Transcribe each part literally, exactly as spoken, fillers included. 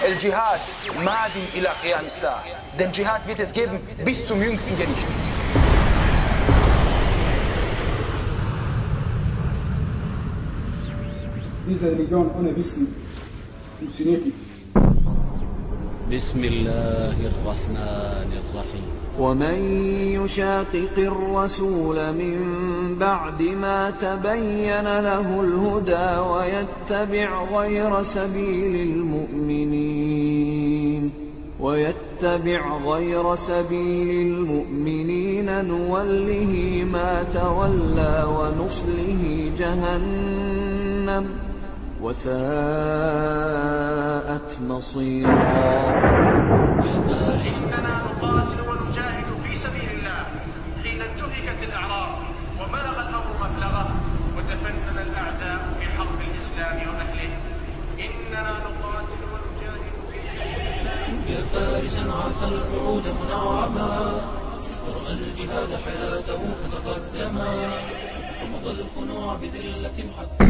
El Jihad madin ila qiyam as-sa'a. Den Jihad wird es geben bis zum jüngsten Gericht. Diese Religion ohne Wissen funktioniert nicht. بسم الله الرحمن الرحيم ومن يشاقق الرسول من بعد ما تبين له الهدى ويتبع غير سبيل المؤمنين ويتبع غير سبيل المؤمنين نوله ما تولى ونصله جهنم وساءت مصيرا. إننا نقاتل ونجاهد في سبيل الله حين انتهكت الأعراض وبلغ الأمر مبلغه وتفنن الأعداء في حرب الإسلام وأهله. إننا نقاتل ونجاهد في سبيل الله. يا فارسا عاث الوعود منعما ورأى الجهاد حياته فتقدما وفضى الخنوع بذلة حتى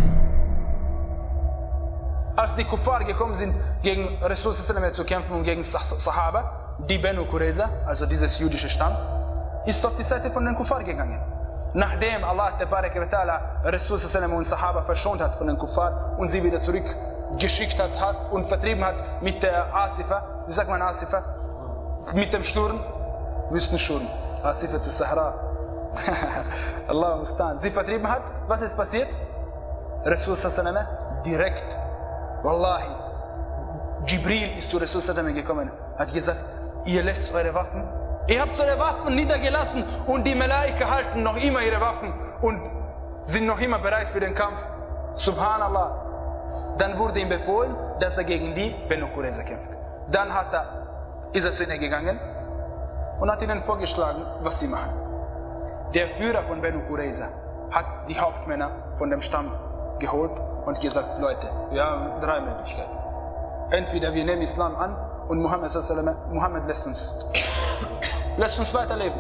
Als die Kuffar gekommen sind, gegen Rasul zu kämpfen und gegen Sahaba, die Benu Qurayza, also dieses jüdische Stamm, ist auf die Seite von den Kuffar gegangen. Nachdem Allah Rasul und Sahaba verschont hat von den Kuffar und sie wieder zurückgeschickt hat, hat und vertrieben hat mit der Asifa, wie sagt man Asifa? Mit dem Sturm, Wüstensturm, Asifa des Sahara. Allah mustan. Sie vertrieben hat, was ist passiert? Rasul direkt, Wallahi, Jibril ist zu Rasul gekommen, hat gesagt, ihr lässt eure Waffen, ihr habt eure Waffen niedergelassen und die Malaika halten noch immer ihre Waffen und sind noch immer bereit für den Kampf. Subhanallah. Dann wurde ihm befohlen, dass er gegen die Benu Qurayza kämpft. Dann hat er, ist er zu ihnen gegangen und hat ihnen vorgeschlagen, was sie machen. Der Führer von Benu Qurayza hat die Hauptmänner von dem Stamm geholt und gesagt, Leute, wir haben drei Möglichkeiten. Entweder wir nehmen Islam an und Muhammad, Muhammad lässt uns, lässt uns weiterleben.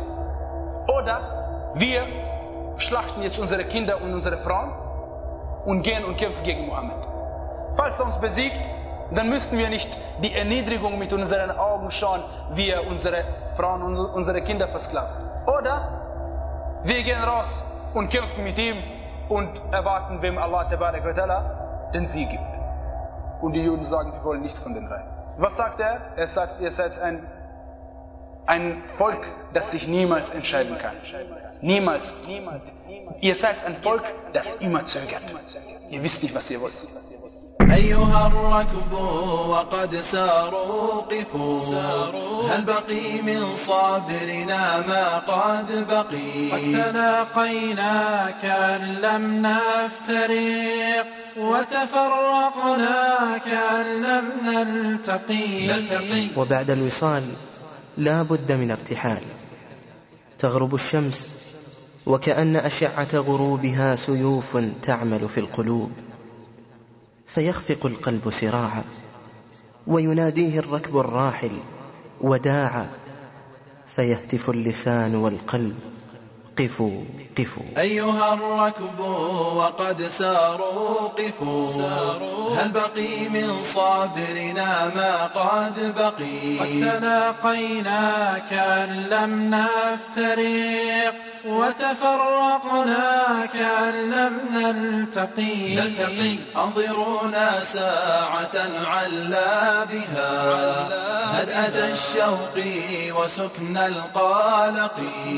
Oder wir schlachten jetzt unsere Kinder und unsere Frauen und gehen und kämpfen gegen Muhammad. Falls er uns besiegt, dann müssen wir nicht die Erniedrigung mit unseren Augen schauen, wie er unsere Frauen und unsere Kinder versklavt. Oder wir gehen raus und kämpfen mit ihm und erwarten, wem Allah den Sieg gibt. Und die Juden sagen, wir wollen nichts von den drei. Was sagt er? Er sagt, ihr seid ein, ein Volk, das sich niemals entscheiden kann. Niemals. Ihr seid ein Volk, das immer zögert. Ihr wisst nicht, was ihr wollt. أيها الركب وقد ساروا قفوا هل بقي من صابرنا ما قد بقي قد تلاقينا كأن لم نفترق وتفرقنا كأن لم نلتقي. وبعد الوصال لا بد من ارتحال. تغرب الشمس وكأن أشعة غروبها سيوف تعمل في القلوب، فيخفق القلب سراعا ويناديه الركب الراحل وداعا، فيهتف اللسان والقلب قفوا قفوا. أيها الركب وقد ساروا قفوا هل بقي من صابرنا ما قد بقي قد تلاقينا كأن لم نفترق وتفرقنا كأن لم نلتقي. نلتقي انظرونا ساعة علا بها هدأة الشوق وسكن القلق.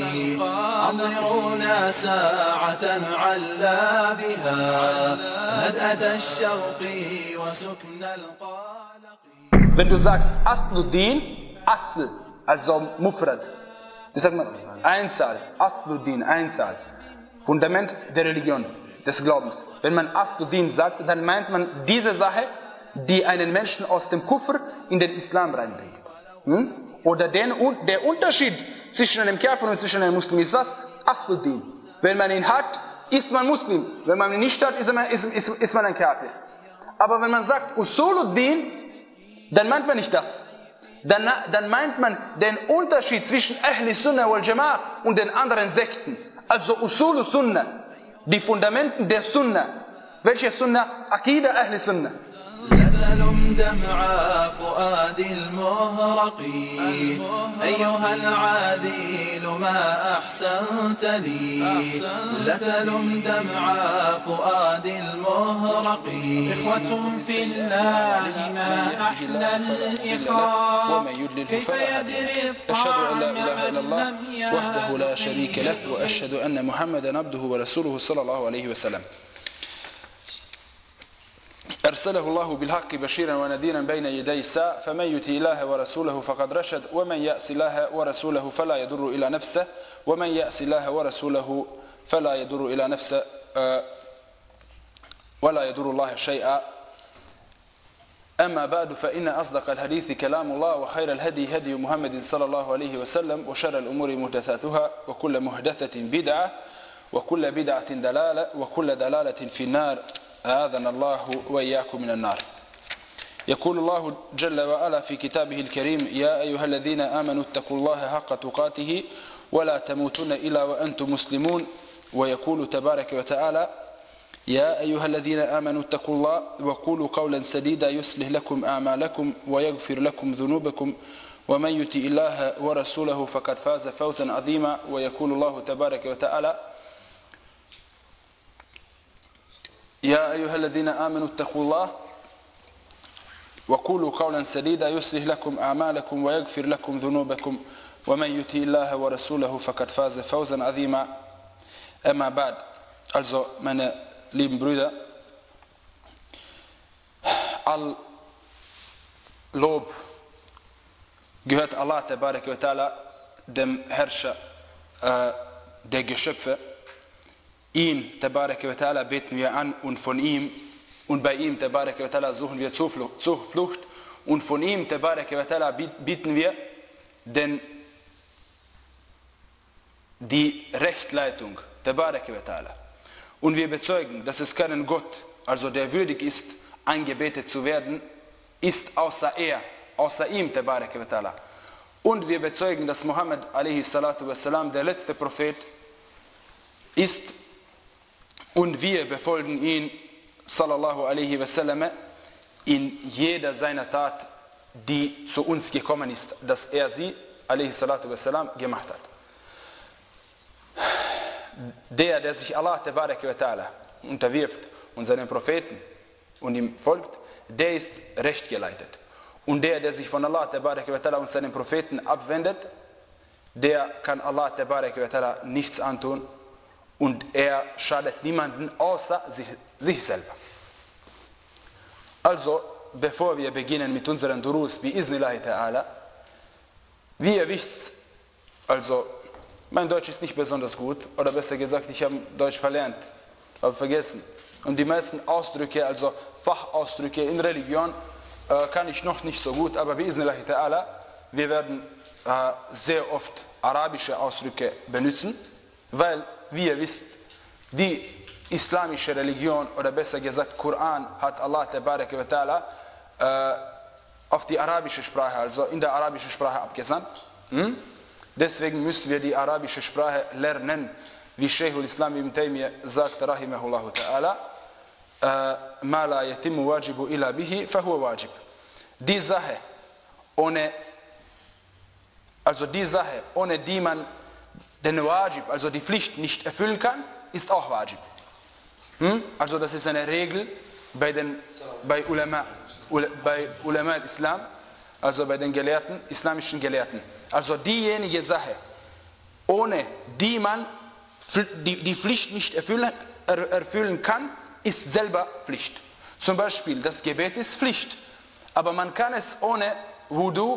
انظرونا ساعة علا بها هدأة الشوق وسكن القلق. Wenn du sagst Asluddin, Asl, also Mufrad, das sagt man Einzahl, Asluddin, Einzahl, Fundament der Religion, des Glaubens. Wenn man Asluddin sagt, dann meint man diese Sache, die einen Menschen aus dem Kufr in den Islam reinbringt. Hm? Oder den, der Unterschied zwischen einem Kafir und zwischen einem Muslim ist was? Asluddin. Wenn man ihn hat, ist man Muslim. Wenn man ihn nicht hat, ist man, ist, ist, ist man ein Kafir. Aber wenn man sagt Usuluddin, dann meint man nicht das. Dann, dann meint man den Unterschied zwischen Ahli Sunnah wal Jama'ah und den anderen Sekten. Also Usul Sunnah, die Fundamenten der Sunnah. Welche Sunnah? Akida Ahli Sunnah. تلم دمع فؤاد المهرق أيها العاذيل ما أحسنت لي لا تلم دمع فؤاد المهرق إخوة في الله ما أحلى الإخاء كيف يدري الطعم أشهد أن لا إله إلا الله وحده لا شريك له وأشهد أن محمدا عبده ورسوله صلى الله عليه وسلم أرسله الله بالحق بشيرا ونذيرا بين يدي الساعة فمن يطع الله ورسوله فقد رشد ومن يعص الله ورسوله فلا يضر إلى نفسه ومن يعص الله ورسوله فلا يضر إلى نفسه ولا يضر الله شيئا أما بعد فإن أصدق الحديث كلام الله وخير الهدي هدي محمد صلى الله عليه وسلم وشر الأمور محدثاتها وكل محدثة بدعة وكل بدعة دلالة وكل دلالة في النار أعاذنا الله وإياكم من النار. يقول الله جل وعلا في كتابه الكريم يا أيها الذين آمنوا اتقوا الله حق تقاته ولا تموتن إلا وأنتم مسلمون. ويقول تبارك وتعالى يا أيها الذين آمنوا اتقوا الله وقولوا قولا سديدا يصلح لكم أعمالكم ويغفر لكم ذنوبكم ومن يطع الله ورسوله فقد فاز فوزا عظيما. ويقول الله تبارك وتعالى يا أيها الذين آمنوا اتقوا الله وقولوا قولا سديدا يصلح لكم أعمالكم ويغفر لكم ذنوبكم ومن يطع الله ورسوله فقد فاز فوزا عظيما. أما بعد, also meine lieben Brüder, all Lob gehört Allah Tabarak wa Ta'ala, dem Herrscher äh, der Geschöpfe. Ihn, Tabarak wa Ta'ala, beten wir an und von ihm und bei ihm, Tabarak wa Ta'ala, suchen wir Zuflucht und von ihm, Tabarak wa Ta'ala, bieten wir denn die Rechtleitung, Tabarak wa Ta'ala. Und wir bezeugen, dass es keinen Gott, also der würdig ist, angebetet zu werden, ist außer er, außer ihm, Tabarak wa Ta'ala. Und wir bezeugen, dass Muhammad alaihi salatu wassalam der letzte Prophet ist und wir befolgen ihn, sallallahu alaihi wasallam, in jeder seiner Tat, die zu uns gekommen ist, dass er sie, alaihi salatu wassalam, gemacht hat. Der, der sich Allah Tabarak wa Ta'ala unterwirft und seinen Propheten und ihm folgt, der ist recht geleitet. Und der, der sich von Allah Tabarak wa Ta'ala und seinen Propheten abwendet, der kann Allah Tabarak wa Ta'ala nichts antun und er schadet niemanden außer sich, sich selber. Also, bevor wir beginnen mit unseren Durus, bi Iznillahi Ta'ala, wie ihr wisst, also mein Deutsch ist nicht besonders gut, oder besser gesagt, ich habe Deutsch verlernt, habe vergessen. Und die meisten Ausdrücke, also Fachausdrücke in Religion, äh, kann ich noch nicht so gut, aber bi'iznillahi ta'ala, wir werden äh, sehr oft arabische Ausdrücke benutzen, weil, wie ihr wisst, die islamische Religion, oder besser gesagt Koran, hat Allah Tabarak wa Ta'ala äh, auf die arabische Sprache, also in der arabischen Sprache abgesandt. Hm? Deswegen müssen wir die arabische Sprache lernen, wie Sheikhul Islam ibn Taymiyyah sagt, rahimahullahu ta'ala, ma la yatimmu wajibu illa bihi, fahuwa wajib. Die Sache, ohne, also die Sache, ohne die man den Wajib, also die Pflicht nicht erfüllen kann, ist auch Wajib. Hm? Also das ist eine Regel bei den bei Ulama, bei Ulama Islam, also bei den Gelehrten, islamischen Gelehrten. Also diejenige Sache, ohne die man die, die Pflicht nicht erfüllen, er, erfüllen kann, ist selber Pflicht. Zum Beispiel, das Gebet ist Pflicht, aber man kann es ohne Wudu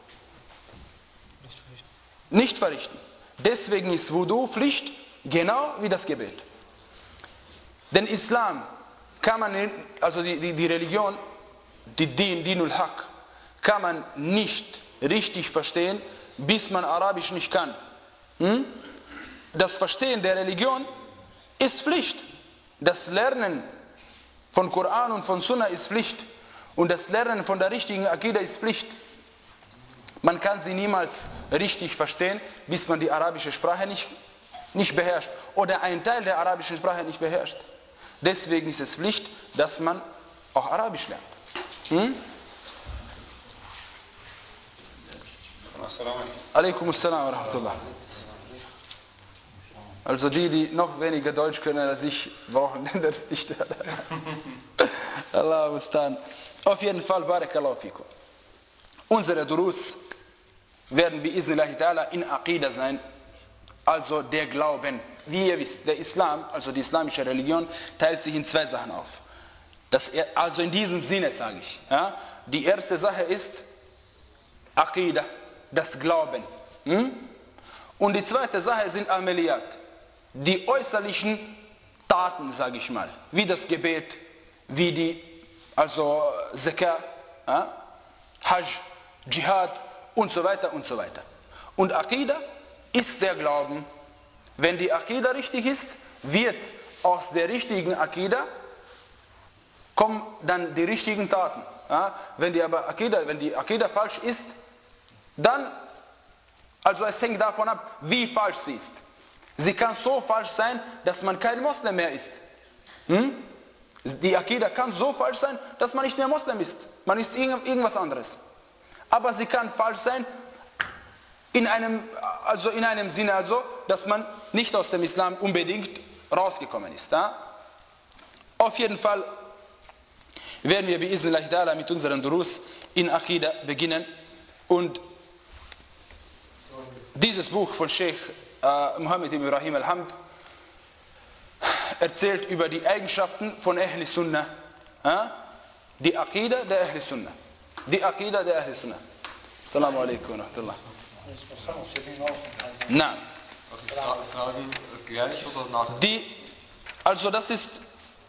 nicht verrichten. Deswegen ist Wudu Pflicht, genau wie das Gebet. Denn Islam kann man, also die, die, die Religion, die Din, Dinul Haq, kann man nicht richtig verstehen, bis man Arabisch nicht kann. Hm? Das Verstehen der Religion ist Pflicht. Das Lernen von Koran und von Sunna ist Pflicht. Und das Lernen von der richtigen Akida ist Pflicht. Man kann sie niemals richtig verstehen, bis man die arabische Sprache nicht, nicht beherrscht. Oder einen Teil der arabischen Sprache nicht beherrscht. Deswegen ist es Pflicht, dass man auch Arabisch lernt. Hm? Alaikum assalam wa rahmatullah. Also die, die noch weniger Deutsch können als ich, brauchen das nicht. Allah mustan. Auf jeden Fall, barakallahu fikum. Unsere Durus werden bi Iznillahi ta'ala in Aqidah sein, also der Glauben. Wie ihr wisst, der Islam, also die islamische Religion, teilt sich in zwei Sachen auf. Das, also in diesem Sinne sage ich. Ja, die erste Sache ist Aqidah, das Glauben. Hm? Und die zweite Sache sind Ameliyat, die äußerlichen Taten, sage ich mal, wie das Gebet, wie die, also Zakah, ja, Hajj, Dschihad und so weiter und so weiter. Und Aqidah ist der Glauben. Wenn die Aqidah richtig ist, wird aus der richtigen Aqidah kommen dann die richtigen Taten. Ja, wenn die aber Aqidah, wenn die Aqidah falsch ist, dann, also es hängt davon ab, wie falsch sie ist. Sie kann so falsch sein, dass man kein Moslem mehr ist. Hm? Die Aqidah kann so falsch sein, dass man nicht mehr Moslem ist. Man ist irgendwas anderes. Aber sie kann falsch sein, in einem, also in einem Sinne, also, dass man nicht aus dem Islam unbedingt rausgekommen ist. Ja? Auf jeden Fall werden wir bi'iznillahi ta'ala mit unseren Durus in Aqidah beginnen. Und dieses Buch von Sheikh äh, Muhammad ibn Ibrahim al-Hamd erzählt über die Eigenschaften von Ahli Sunnah. Ja? Die Aqidah der Ahli Sunnah. Die Aqidah der Ahli Sunnah. Assalamu alaikum wa rahmatullah. Nein. Fragen gleich oder nach? Die, also das ist,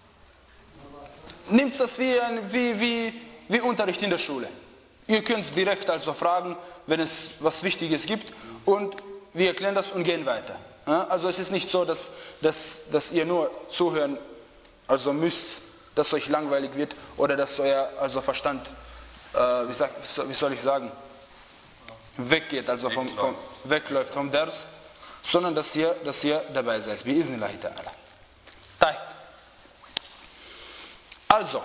nimmt das wie, ein, wie, wie, wie Unterricht in der Schule. Ihr könnt direkt also fragen, wenn es was Wichtiges gibt, und wir erklären das und gehen weiter. Ja, also es ist nicht so, dass, dass, dass ihr nur zuhören also müsst, dass euch langweilig wird oder dass euer also Verstand, äh, wie, sag, wie soll ich sagen, weggeht, also vom, vom, wegläuft vom Ders, sondern dass ihr, dass ihr dabei seid. Bi'iznillahi ta'ala. Also,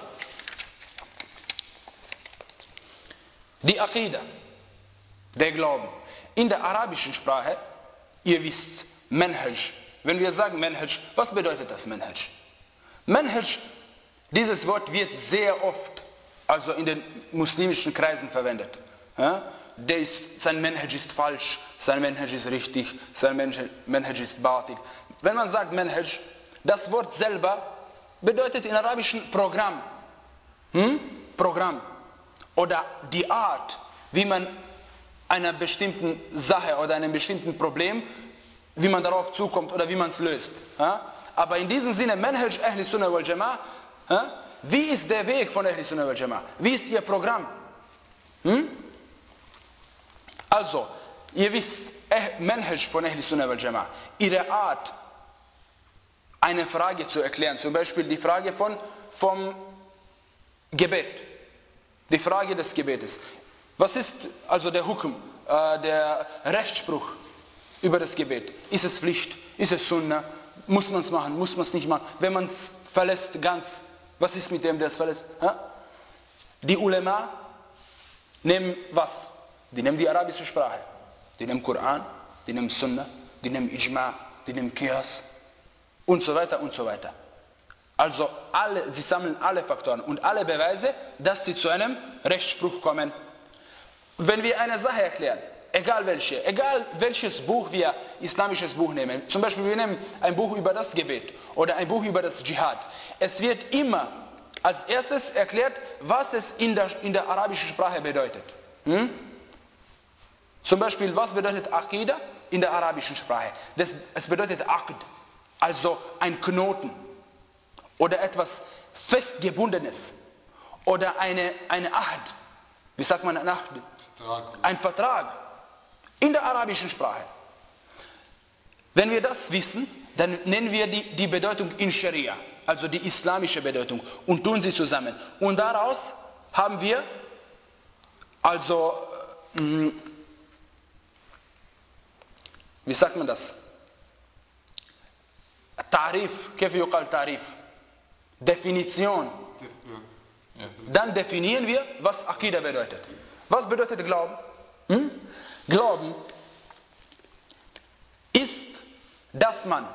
die Aqidah, der Glauben. In der arabischen Sprache, ihr wisst, Manhaj. Wenn wir sagen Manhaj, was bedeutet das Manhaj? Manhaj, dieses Wort wird sehr oft, also in den muslimischen Kreisen verwendet. Ja? Der ist, sein Manhaj ist falsch, sein Manhaj ist richtig, sein Manhaj ist batil. Wenn man sagt Manhaj, das Wort selber bedeutet in arabischen Programm. Hm? Programm. Oder die Art, wie man einer bestimmten Sache oder einem bestimmten Problem, wie man darauf zukommt oder wie man es löst. Ja? Aber in diesem Sinne, Manhaj Ahli Sunnah wal Jama'ah, ja? Wie ist der Weg von Ahli Sunnah wal Jama'ah? Wie ist ihr Programm? Hm? Also, ihr wisst, Manhaj von Ahli Sunnah wal Jama'ah, ihre Art, eine Frage zu erklären, zum Beispiel die Frage von, vom Gebet, die Frage des Gebetes. Was ist also der Hukum, äh, der Rechtsspruch über das Gebet? Ist es Pflicht? Ist es Sunnah? Muss man es machen? Muss man es nicht machen? Wenn man es verlässt ganz, was ist mit dem, der es verlässt? Ja? Die Ulema nehmen was? Die nehmen die arabische Sprache. Die nehmen Koran, die nehmen Sunnah, die nehmen Ijma', die nehmen Qiyas und so weiter und so weiter. Also alle, sie sammeln alle Faktoren und alle Beweise, dass sie zu einem Rechtsspruch kommen. Wenn wir eine Sache erklären, egal welche, egal welches Buch wir, islamisches Buch nehmen, zum Beispiel wir nehmen ein Buch über das Gebet oder ein Buch über das Dschihad, es wird immer als erstes erklärt, was es in der, in der arabischen Sprache bedeutet. Hm? Zum Beispiel, was bedeutet Aqidah in der arabischen Sprache? Das, es bedeutet Aqd, also ein Knoten oder etwas Festgebundenes oder eine, eine Ahd. Wie sagt man ein Ahd? Vertrag. Ein Vertrag in der arabischen Sprache. Wenn wir das wissen, dann nennen wir die, die Bedeutung in Scharia, also die islamische Bedeutung, und tun sie zusammen. Und daraus haben wir also, mh, wie sagt man das? Tarif, كيف يقال Tarif? Definition. Ja, Dann definieren wir, was Akida bedeutet. Was bedeutet Glauben? Hm? Glauben ist, dass man,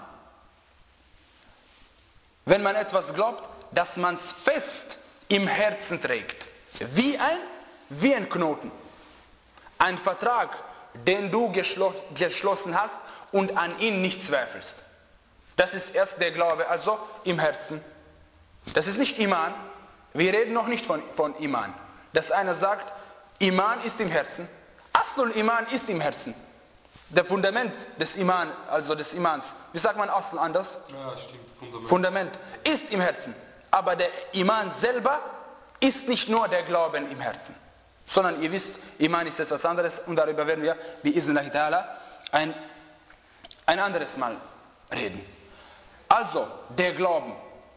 wenn man etwas glaubt, dass man es fest im Herzen trägt. Wie ein, wie ein Knoten. Ein Vertrag, den du geschlo- geschlossen hast und an ihn nicht zweifelst. Das ist erst der Glaube, also im Herzen. Das ist nicht Iman. Wir reden noch nicht von, von Iman. Dass einer sagt, Iman ist im Herzen. Aslul Iman ist im Herzen. Der Fundament des Iman, also des Imans. Wie sagt man Asl anders? Ja, stimmt. Fundament. Fundament ist im Herzen. Aber der Iman selber ist nicht nur der Glauben im Herzen. Sondern ihr wisst, Iman ist etwas anderes und darüber werden wir, wie Iznillah ta'ala, ein, ein anderes Mal reden. Also, der Glauben.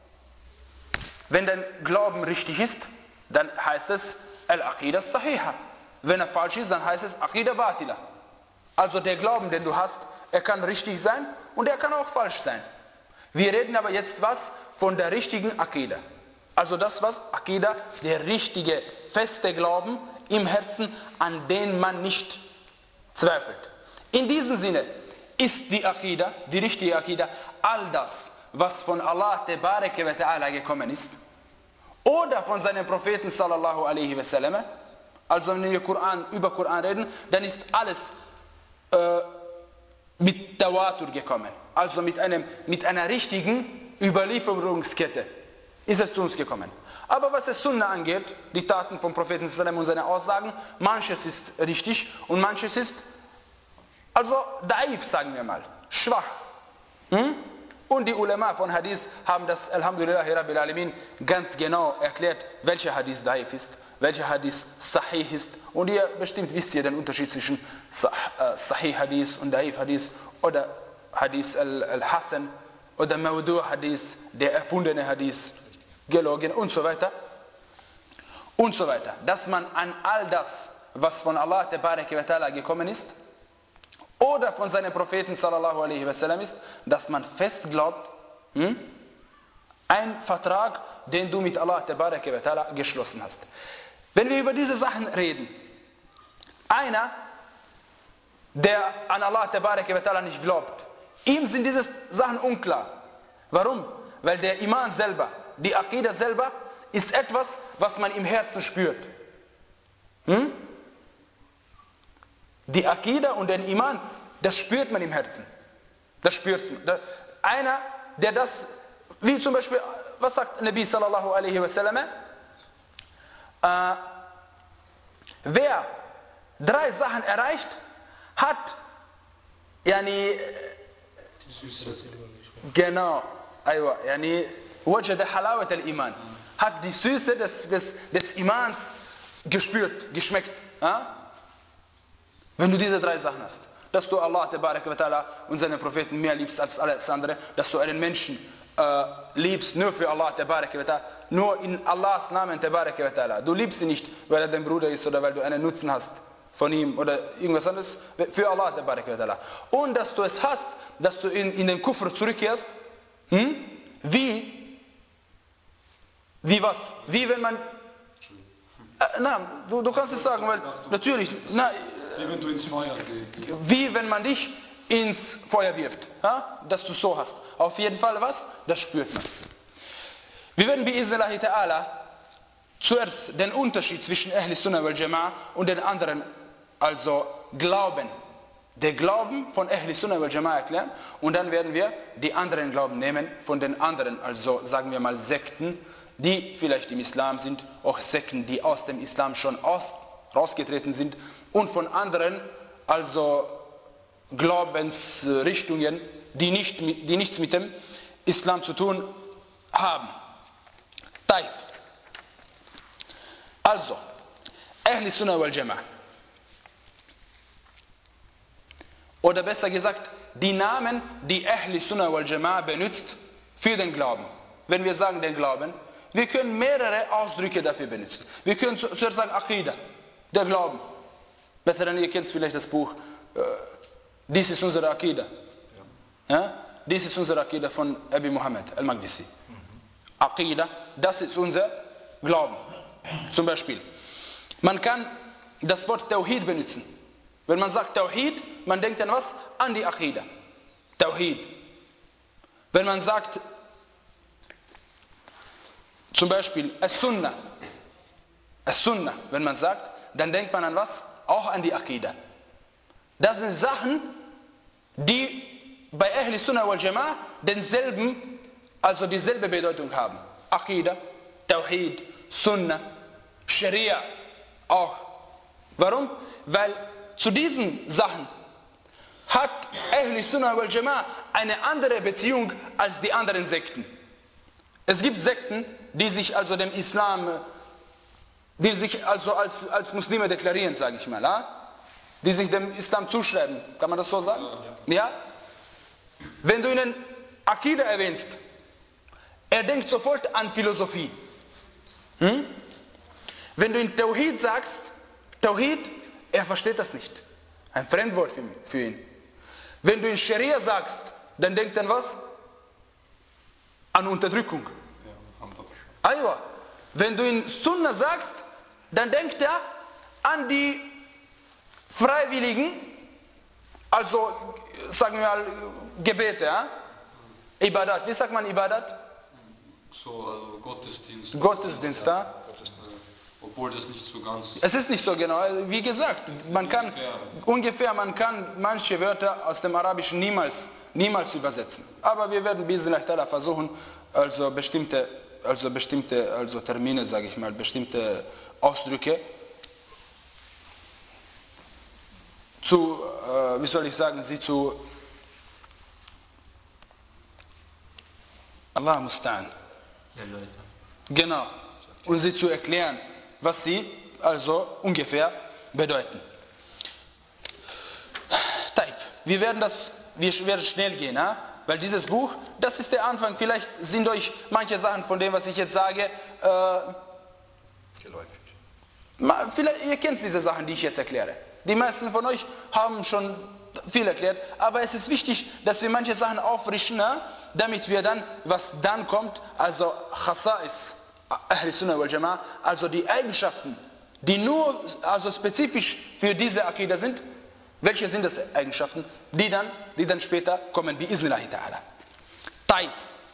Wenn dein Glauben richtig ist, dann heißt es Al-Aqida Sahiha. Wenn er falsch ist, dann heißt es Aqida Batila. Also der Glauben, den du hast, er kann richtig sein und er kann auch falsch sein. Wir reden aber jetzt was von der richtigen Aqida. Also das, was Aqida, der richtige, feste Glauben im Herzen, an den man nicht zweifelt. In diesem Sinne ist die Aqida, die richtige Aqida, all das, was von Allah Tebareke wa Ta'ala gekommen ist, oder von seinem Propheten sallallahu alaihi wasallam. Also wenn wir Koran, über Koran reden, dann ist alles äh, mit Tawatur gekommen. Also mit, einem, mit einer richtigen Überlieferungskette ist es zu uns gekommen. Aber was es Sunna angeht, die Taten vom Propheten sallallahu alaihi wasallam und seine Aussagen, manches ist richtig und manches ist also daif, sagen wir mal, schwach. Hm? Und die Ulema von Hadith haben das, Alhamdulillah Rabbil Alamin, ganz genau erklärt, welcher Hadith daif ist, welcher Hadith Sahih ist. Und ihr bestimmt wisst ihr den Unterschied zwischen Sahih Hadith und daif Hadith oder Hadith al-Hasan oder Mawdu' Hadith, der erfundene Hadith, gelogen und so weiter. Und so weiter. Dass man an all das, was von Allah Tabaraka wa Ta'ala gekommen ist, oder von seinen Propheten sallallahu alaihi wasallam ist, dass man fest glaubt, hm? ein Vertrag, den du mit Allah Tabaraka wa Ta'ala geschlossen hast. Wenn wir über diese Sachen reden, einer, der an Allah Tabaraka wa Ta'ala nicht glaubt, ihm sind diese Sachen unklar. Warum? Weil der Iman selber, die Aqida selber, ist etwas, was man im Herzen spürt. Hm? Die Aqida und den Iman, das spürt man im Herzen. Das spürt man. Einer, der das, wie zum Beispiel, was sagt Nabi sallallahu alaihi wasallam? Äh, wer drei Sachen erreicht, hat, yani, genau, aywa, yani, wajada halawat al-Iman, hat die Süße des, des, des Imans gespürt, geschmeckt. Ja? Wenn du diese drei Sachen hast, dass du Allah Tabaraka wa Ta'ala und seinen Propheten mehr liebst als alles andere, dass du einen Menschen äh, liebst nur für Allah Tabaraka wa Ta'ala, nur in Allahs Namen Tabaraka wa Ta'ala. Du liebst ihn nicht, weil er dein Bruder ist oder weil du einen Nutzen hast von ihm oder irgendwas anderes, für Allah Tabaraka wa Ta'ala. Und dass du es hast, dass du in, in den Kufr zurückkehrst, hm? wie, wie was? Wie wenn man, äh, na, du, du kannst es sagen, weil natürlich, na, Wie wenn du ins Feuer gehst. Wie wenn man dich ins Feuer wirft, ja? Dass du so hast. Auf jeden Fall was? Das spürt man. Wir werden bei Iznillah ta'ala zuerst den Unterschied zwischen Ahli Sunnah wal Jama'a und den anderen, also Glauben, der Glauben von Ahli Sunnah wal Jama'a erklären und dann werden wir die anderen Glauben nehmen von den anderen, also sagen wir mal Sekten, die vielleicht im Islam sind, auch Sekten, die aus dem Islam schon aus, rausgetreten sind und von anderen, also Glaubensrichtungen, die, nicht, die nichts mit dem Islam zu tun haben. Taib. Also, Ahli Sunnah wal Jama'a. Oder besser gesagt, die Namen, die Ahli Sunnah wal Jama'a benutzt für den Glauben. Wenn wir sagen den Glauben, wir können mehrere Ausdrücke dafür benutzen. Wir können zuerst sagen Aqida, der Glauben. Ihr kennt vielleicht das Buch, äh, dies ist unsere Aqida. Ja. Ja? Dies ist unsere Aqida von Abi Muhammad al-Maqdisi. Mhm. Aqida, das ist unser Glauben. Zum Beispiel, man kann das Wort Tawhid benutzen. Wenn man sagt Tawhid, man denkt an was? An die Aqidah. Tawhid. Wenn man sagt, zum Beispiel As-Sunnah, As-Sunnah, wenn man sagt, dann denkt man an was? Auch an die Aqidah. Das sind Sachen, die bei Ahli Sunnah wal Jama'ah denselben, also dieselbe Bedeutung haben. Aqidah, Tawhid, Sunnah, Scharia auch. Warum? Weil zu diesen Sachen hat Ahli Sunnah wal Jama'ah eine andere Beziehung als die anderen Sekten. Es gibt Sekten, die sich also dem Islam, die sich also als, als Muslime deklarieren, sage ich mal, ja? Die sich dem Islam zuschreiben. Kann man das so sagen? Ja. Ja? Wenn du ihnen Aqidah erwähnst, er denkt sofort an Philosophie. Hm? Wenn du in Tawhid sagst, Tawhid, er versteht das nicht. Ein Fremdwort für, für ihn. Wenn du in Scharia sagst, dann denkt er was? An Unterdrückung. Aywa. Wenn du in Sunnah sagst, dann denkt er an die Freiwilligen, also sagen wir mal Gebete, ja? Ibadat. Wie sagt man Ibadat? So, also Gottesdienst. Gottesdienst, ja? Ja. Obwohl das nicht so ganz... Es ist nicht so genau. Wie gesagt, man kann ungefähr, ungefähr man kann manche Wörter aus dem Arabischen niemals, niemals übersetzen. Aber wir werden bismillah versuchen, also bestimmte, also bestimmte, also Termine, sage ich mal, bestimmte Ausdrücke zu, äh, wie soll ich sagen, sie zu Allah mustan. Genau. Und sie zu erklären, was sie also ungefähr bedeuten. Wir werden das, wir werden schnell gehen, ja? Weil dieses Buch, das ist der Anfang. Vielleicht sind euch manche Sachen von dem, was ich jetzt sage, äh, geläufig. Vielleicht, ihr kennt diese Sachen, die ich jetzt erkläre. Die meisten von euch haben schon viel erklärt, aber es ist wichtig, dass wir manche Sachen auffrischen, ja? Damit wir dann, was dann kommt, also Khasa'is, Ahli Sunnah wal Jama'ah, also die Eigenschaften, die nur also spezifisch für diese Aqidah sind. Welche sind das Eigenschaften? Die dann, die dann später kommen, bi Iznillah ta'ala. Taib.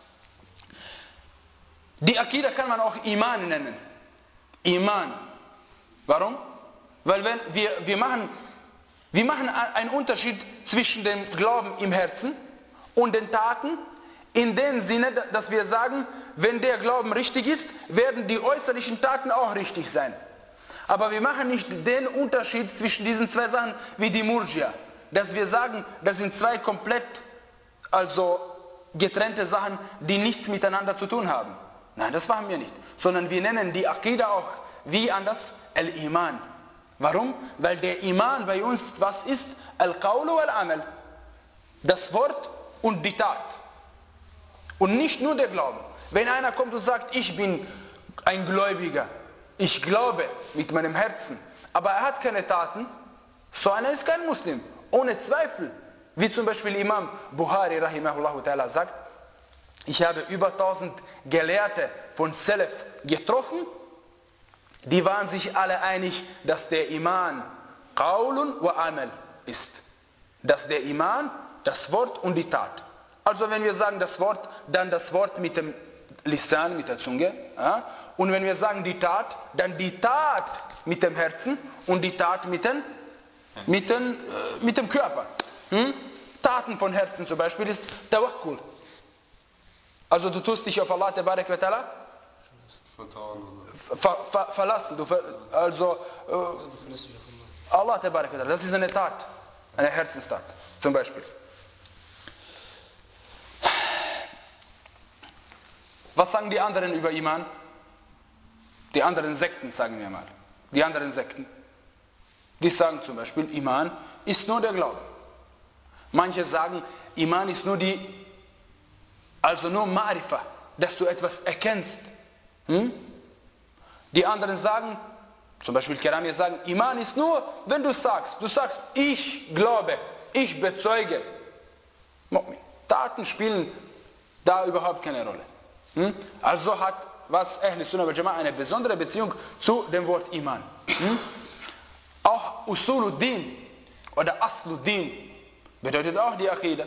Die Aqidah kann man auch Iman nennen. Iman. Warum? Weil wenn wir, wir, machen, wir machen einen Unterschied zwischen dem Glauben im Herzen und den Taten, in dem Sinne, dass wir sagen, wenn der Glauben richtig ist, werden die äußerlichen Taten auch richtig sein. Aber wir machen nicht den Unterschied zwischen diesen zwei Sachen wie die Murjia, dass wir sagen, das sind zwei komplett also getrennte Sachen, die nichts miteinander zu tun haben. Nein, das machen wir nicht. Sondern wir nennen die Aqidah auch wie anders? Al-Iman. Warum? Weil der Iman bei uns was ist? Al-Qawlu wal-Amal. Das Wort und die Tat. Und nicht nur der Glauben. Wenn einer kommt und sagt, ich bin ein Gläubiger, ich glaube mit meinem Herzen, aber er hat keine Taten, so einer ist kein Muslim. Ohne Zweifel. Wie zum Beispiel Imam Bukhari rahimahullah ta'ala sagt, ich habe über tausend Gelehrte von Salaf getroffen, die waren sich alle einig, dass der Iman Qawlun wa Amal ist. Dass der Iman das Wort und die Tat. Also wenn wir sagen das Wort, dann das Wort mit dem Lisan, mit der Zunge. Ja? Und wenn wir sagen die Tat, dann die Tat mit dem Herzen und die Tat mit, den, mit, den, äh, mit dem Körper. Hm? Taten von Herzen zum Beispiel ist Tawakkul. Also du tust dich auf Allah Tabarak wa Ta'ala ver, ver, verlassen. Du ver, also äh, Allah Tabarak wa Ta'ala, das ist eine Tat, eine Herzenstat zum Beispiel. Was sagen die anderen über Iman? Die anderen Sekten, sagen wir mal. Die anderen Sekten. Die sagen zum Beispiel, Iman ist nur der Glaube. Manche sagen, Iman ist nur die, also nur Ma'rifa, dass du etwas erkennst. Hm? Die anderen sagen, zum Beispiel Keramier sagen, Iman ist nur, wenn du sagst, du sagst, ich glaube, ich bezeuge. Taten spielen da überhaupt keine Rolle. Also hat was Ahl Sunnah wal Jama'a eine besondere Beziehung zu dem Wort Iman. Hm? Auch Usuluddin oder Asluddin bedeutet auch die Aqidah.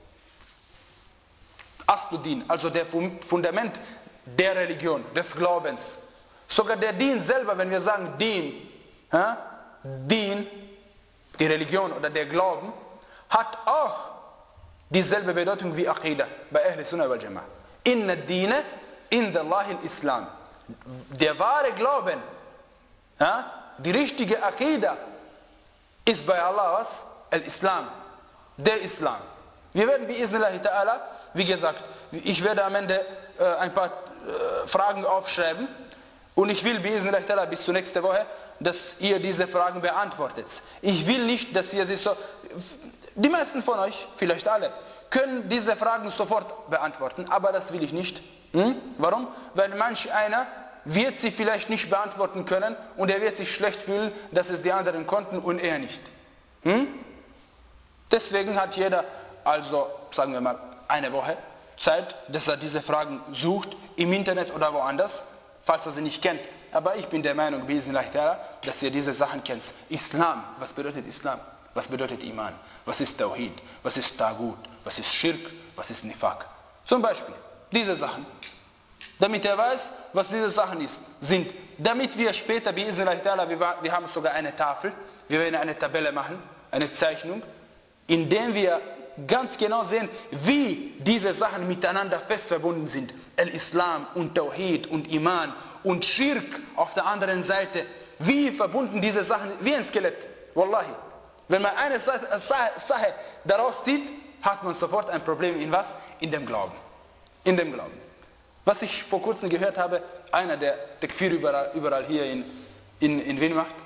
Asluddin, also der Fundament der Religion, des Glaubens. Sogar der Din selber, wenn wir sagen Din, ja, Din, die Religion oder der Glauben, hat auch dieselbe Bedeutung wie Aqidah bei Ahl Sunnah wal Jama'a. Inna Dine inda Allahi al-Islam. Der wahre Glauben, ja, die richtige Aqidah ist bei Allah was? Al-Islam, der Islam. Wir werden bi'iznillahi ta'ala, wie gesagt, ich werde am Ende äh, ein paar äh, Fragen aufschreiben und ich will bi'iznillahi ta'ala bis zur nächsten Woche, dass ihr diese Fragen beantwortet. Ich will nicht, dass ihr sie so, die meisten von euch, vielleicht alle, können diese Fragen sofort beantworten, aber das will ich nicht. Hm? Warum? Weil manch einer wird sie vielleicht nicht beantworten können und er wird sich schlecht fühlen, dass es die anderen konnten und er nicht. Hm? Deswegen hat jeder, also sagen wir mal, eine Woche Zeit, dass er diese Fragen sucht, im Internet oder woanders, falls er sie nicht kennt. Aber ich bin der Meinung, dass ihr diese Sachen kennt. Islam, was bedeutet Islam? Was bedeutet Iman? Was ist Tawhid? Was ist Tagut? Was ist Schirk? Was ist Nifaq? Zum Beispiel diese Sachen. Damit er weiß, was diese Sachen ist, sind. Damit wir später, wir, wir haben sogar eine Tafel, wir werden eine Tabelle machen, eine Zeichnung, in der wir ganz genau sehen, wie diese Sachen miteinander fest verbunden sind. El-Islam und Tawhid und Iman und Schirk auf der anderen Seite. Wie verbunden diese Sachen, wie ein Skelett. Wallahi. Wenn man eine Sache daraus sieht, hat man sofort ein Problem in was? In dem Glauben. In dem Glauben. Was ich vor kurzem gehört habe, einer, der Takfir überall, überall hier in, in, in Wien macht,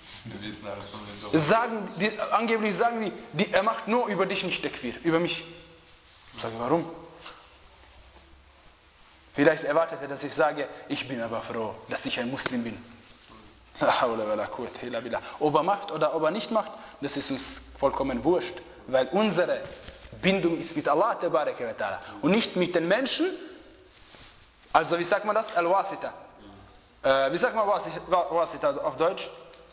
sagen, die, angeblich sagen die, die, er macht nur über dich nicht Takfir, über mich. Ich sage, warum? Vielleicht erwartet er, dass ich sage, ich bin aber froh, dass ich ein Muslim bin. Ob er macht oder ob er nicht macht, das ist uns vollkommen wurscht, weil unsere Bindung ist mit Allah und nicht mit den Menschen. Also wie sagt man das? Al-Wasita. Äh, wie sagt man Wasita auf Deutsch?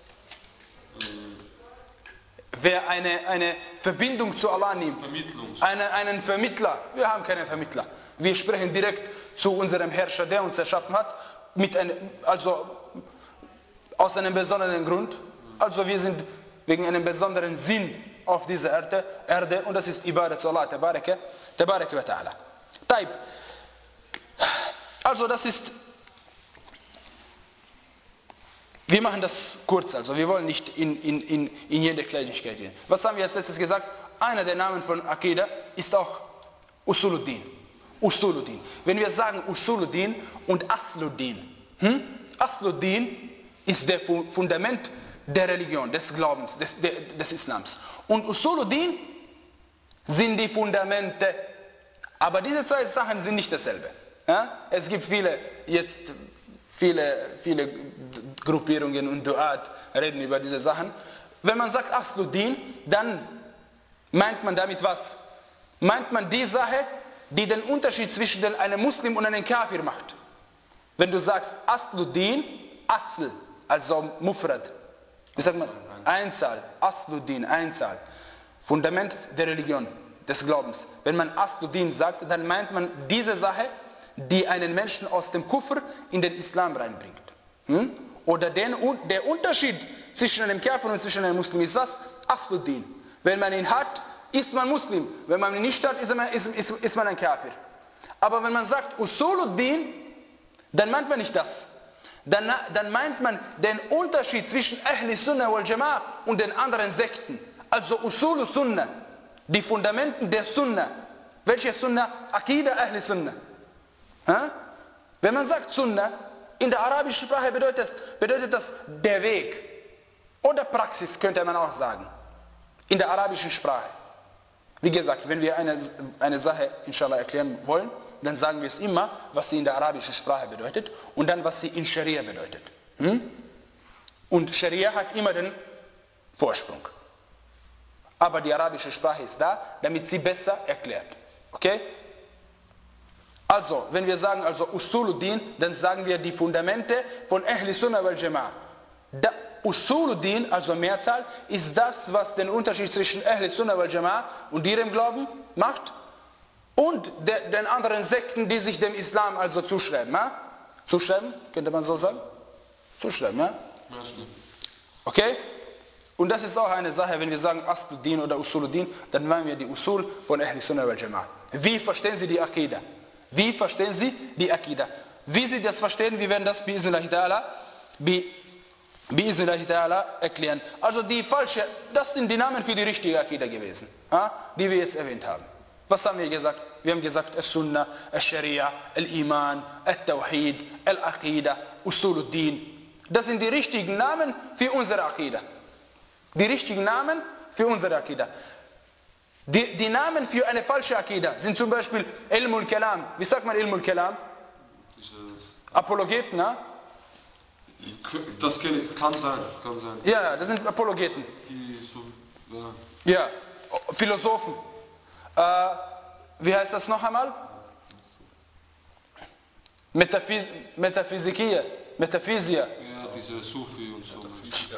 Wer eine, eine Verbindung zu Allah nimmt, eine, einen Vermittler, wir haben keinen Vermittler. Wir sprechen direkt zu unserem Herrscher, der uns erschaffen hat, mit einem, also aus einem besonderen Grund. Also wir sind wegen einem besonderen Sinn auf dieser Erde, Erde und das ist Ibadah zu Allah, Tabaraka, Tabaraka wa Ta'ala. Taib. Also das ist, wir machen das kurz, also wir wollen nicht in, in, in, in jede Kleinigkeit gehen. Was haben wir als letztes gesagt? Einer der Namen von Aqidah ist auch Usuluddin. Usuluddin. Wenn wir sagen Usuluddin und Asluddin, hm? Asluddin ist der Fundament der Religion, des Glaubens, des, des Islams. Und Usuluddin sind die Fundamente. Aber diese zwei Sachen sind nicht dasselbe. Ja? Es gibt viele, jetzt viele, viele Gruppierungen und Duat reden über diese Sachen. Wenn man sagt Asluddin, dann meint man damit was? Meint man die Sache, die den Unterschied zwischen einem Muslim und einem Kafir macht. Wenn du sagst Asluddin, Asl, also Mufrad, wie sagt man? Einzahl, Asluddin, Einzahl. Fundament der Religion, des Glaubens. Wenn man Asluddin sagt, dann meint man diese Sache, die einen Menschen aus dem Kufr in den Islam reinbringt. Hm? Oder den, der Unterschied zwischen einem Kafir und zwischen einem Muslim ist was? Asluddin. Wenn man ihn hat, ist man Muslim. Wenn man ihn nicht hat, ist man, ist, ist, ist man ein Kafir. Aber wenn man sagt Usuluddin, dann meint man nicht das. Dann, dann meint man den Unterschied zwischen Ahl Sunnah wal Jama'a und den anderen Sekten. Also Usulu Sunnah, die Fundamenten der Sunnah. Welche Sunnah? Aqidah Ahl Sunnah. Ha? Wenn man sagt Sunnah, in der arabischen Sprache bedeutet das, bedeutet das der Weg. Oder Praxis könnte man auch sagen. In der arabischen Sprache. Wie gesagt, wenn wir eine, eine Sache inshallah erklären wollen, dann sagen wir es immer, was sie in der arabischen Sprache bedeutet und dann, was sie in Scharia bedeutet. Hm? Und Scharia hat immer den Vorsprung. Aber die arabische Sprache ist da, damit sie besser erklärt. Okay? Also, wenn wir sagen also Usuluddin, dann sagen wir die Fundamente von Ahli Sunnah wal Jama'a. Usuluddin, also Mehrzahl, ist das, was den Unterschied zwischen Ahli Sunnah wal Jama'a und ihrem Glauben macht und de, den anderen Sekten, die sich dem Islam also zuschreiben. Ja? Zuschreiben, könnte man so sagen? Zuschreiben, ja? Ja, stimmt. Okay? Und das ist auch eine Sache, wenn wir sagen Asluddin oder Usuluddin, dann meinen wir die Usul von Ahli Sunnah wal Jama'a. Wie verstehen sie die Akida? Wie verstehen sie die Akida? Wie sie das verstehen, wir werden das bi'iznillahi ta'ala bi, bi'iznillahi ta'ala erklären. Also die falsche, das sind die Namen für die richtige Akida gewesen, ja, die wir jetzt erwähnt haben. Was haben wir gesagt? Wir haben gesagt, As-Sunnah, As-Sharia, Al-Iman, Al-Tawhid, Al-Aqida, Usuluddin. Das sind die richtigen Namen für unsere Akida. Die richtigen Namen für unsere Akida. Die, die Namen für eine falsche Akida sind zum Beispiel Ilmul Kalam. Wie sagt man Ilmul Kalam? Apologeten, ne? Das kann sein, kann sein. Ja, das sind Apologeten. Die so, ja. Ja, Philosophen. Äh, wie heißt das noch einmal? Metaphys Metaphysiker, Metaphysia. Ja, diese Sufi und so.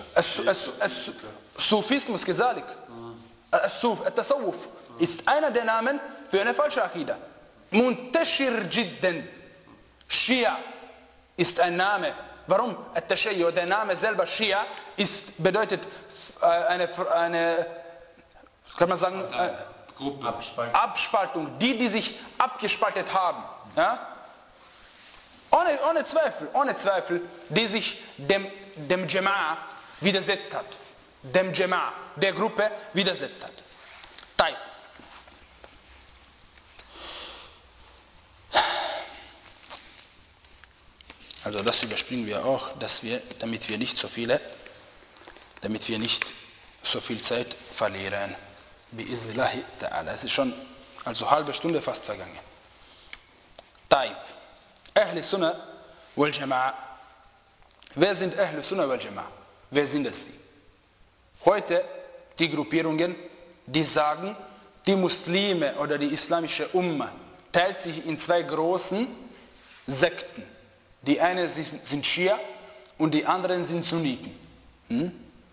Sufismus, gesagt. As-Suf, At-Tasawwuf ist einer der Namen für eine falsche Akida. Muntashir jiddan. Shia ist ein Name. Warum? At-Tashayyu, der Name selber Shia, ist, bedeutet eine, eine, kann man sagen, Gruppe. Abspaltung. Abspaltung. Die, die sich abgespaltet haben. Ja? Ohne, ohne Zweifel, ohne Zweifel, die sich dem, dem Jama'a widersetzt hat. Dem Jama'a, der Gruppe widersetzt hat. Teil. Also das überspringen wir auch, dass wir, damit wir nicht so viele, damit wir nicht so viel Zeit verlieren. Bi'iznillahi ta'ala. Es ist schon also eine halbe Stunde fast vergangen. Taib. Ahli Sunnah wal Jama'a. Wer sind Ahli Sunnah wal Jama'a? Wer sind es sie? Heute die Gruppierungen, die sagen, die Muslime oder die islamische Umma teilt sich in zwei großen Sekten. Die eine sind Schia und die anderen sind Sunniten. Hm?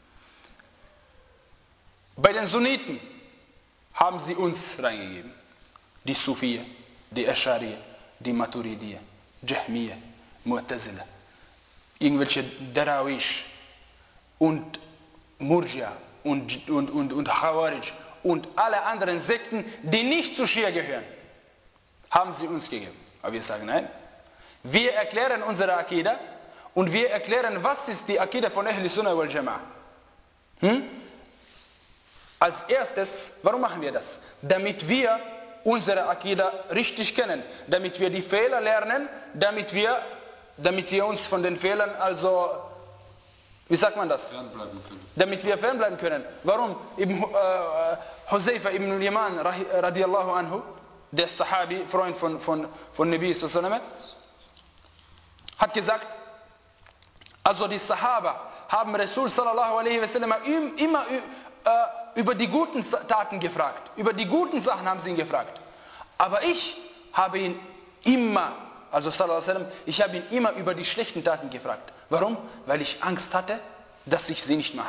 Bei den Sunniten haben sie uns reingegeben. Die Sufiyya, die Ash'ariyya, die Maturidiyya, Jahmiyya, Mu'tazila, irgendwelche Darawish und Murji'a und, und, und, und Khawarij und alle anderen Sekten, die nicht zu Schia gehören, haben sie uns gegeben. Aber wir sagen nein. Wir erklären unsere Akida und wir erklären, was ist die Akida von Ahli Sunnah wal Jama'a. Hm? Als erstes, warum machen wir das? Damit wir unsere Akida richtig kennen, damit wir die Fehler lernen, damit wir, damit wir uns von den Fehlern, also, wie sagt man das? Fernbleiben können. Damit wir fernbleiben können. Warum? Ibn, äh, Huzaifa ibn al-Yaman radiallahu anhu, der Sahabi, Freund von, von, von Nabi sallallahu alaihi wasallam, hat gesagt, also die Sahaba haben Rasul sallallahu alaihi wasallam immer äh, über die guten Taten gefragt, über die guten Sachen haben sie ihn gefragt. Aber ich habe ihn immer, also sallallahu alaihi wasallam, ich habe ihn immer über die schlechten Taten gefragt. Warum? Weil ich Angst hatte, dass ich sie nicht mache.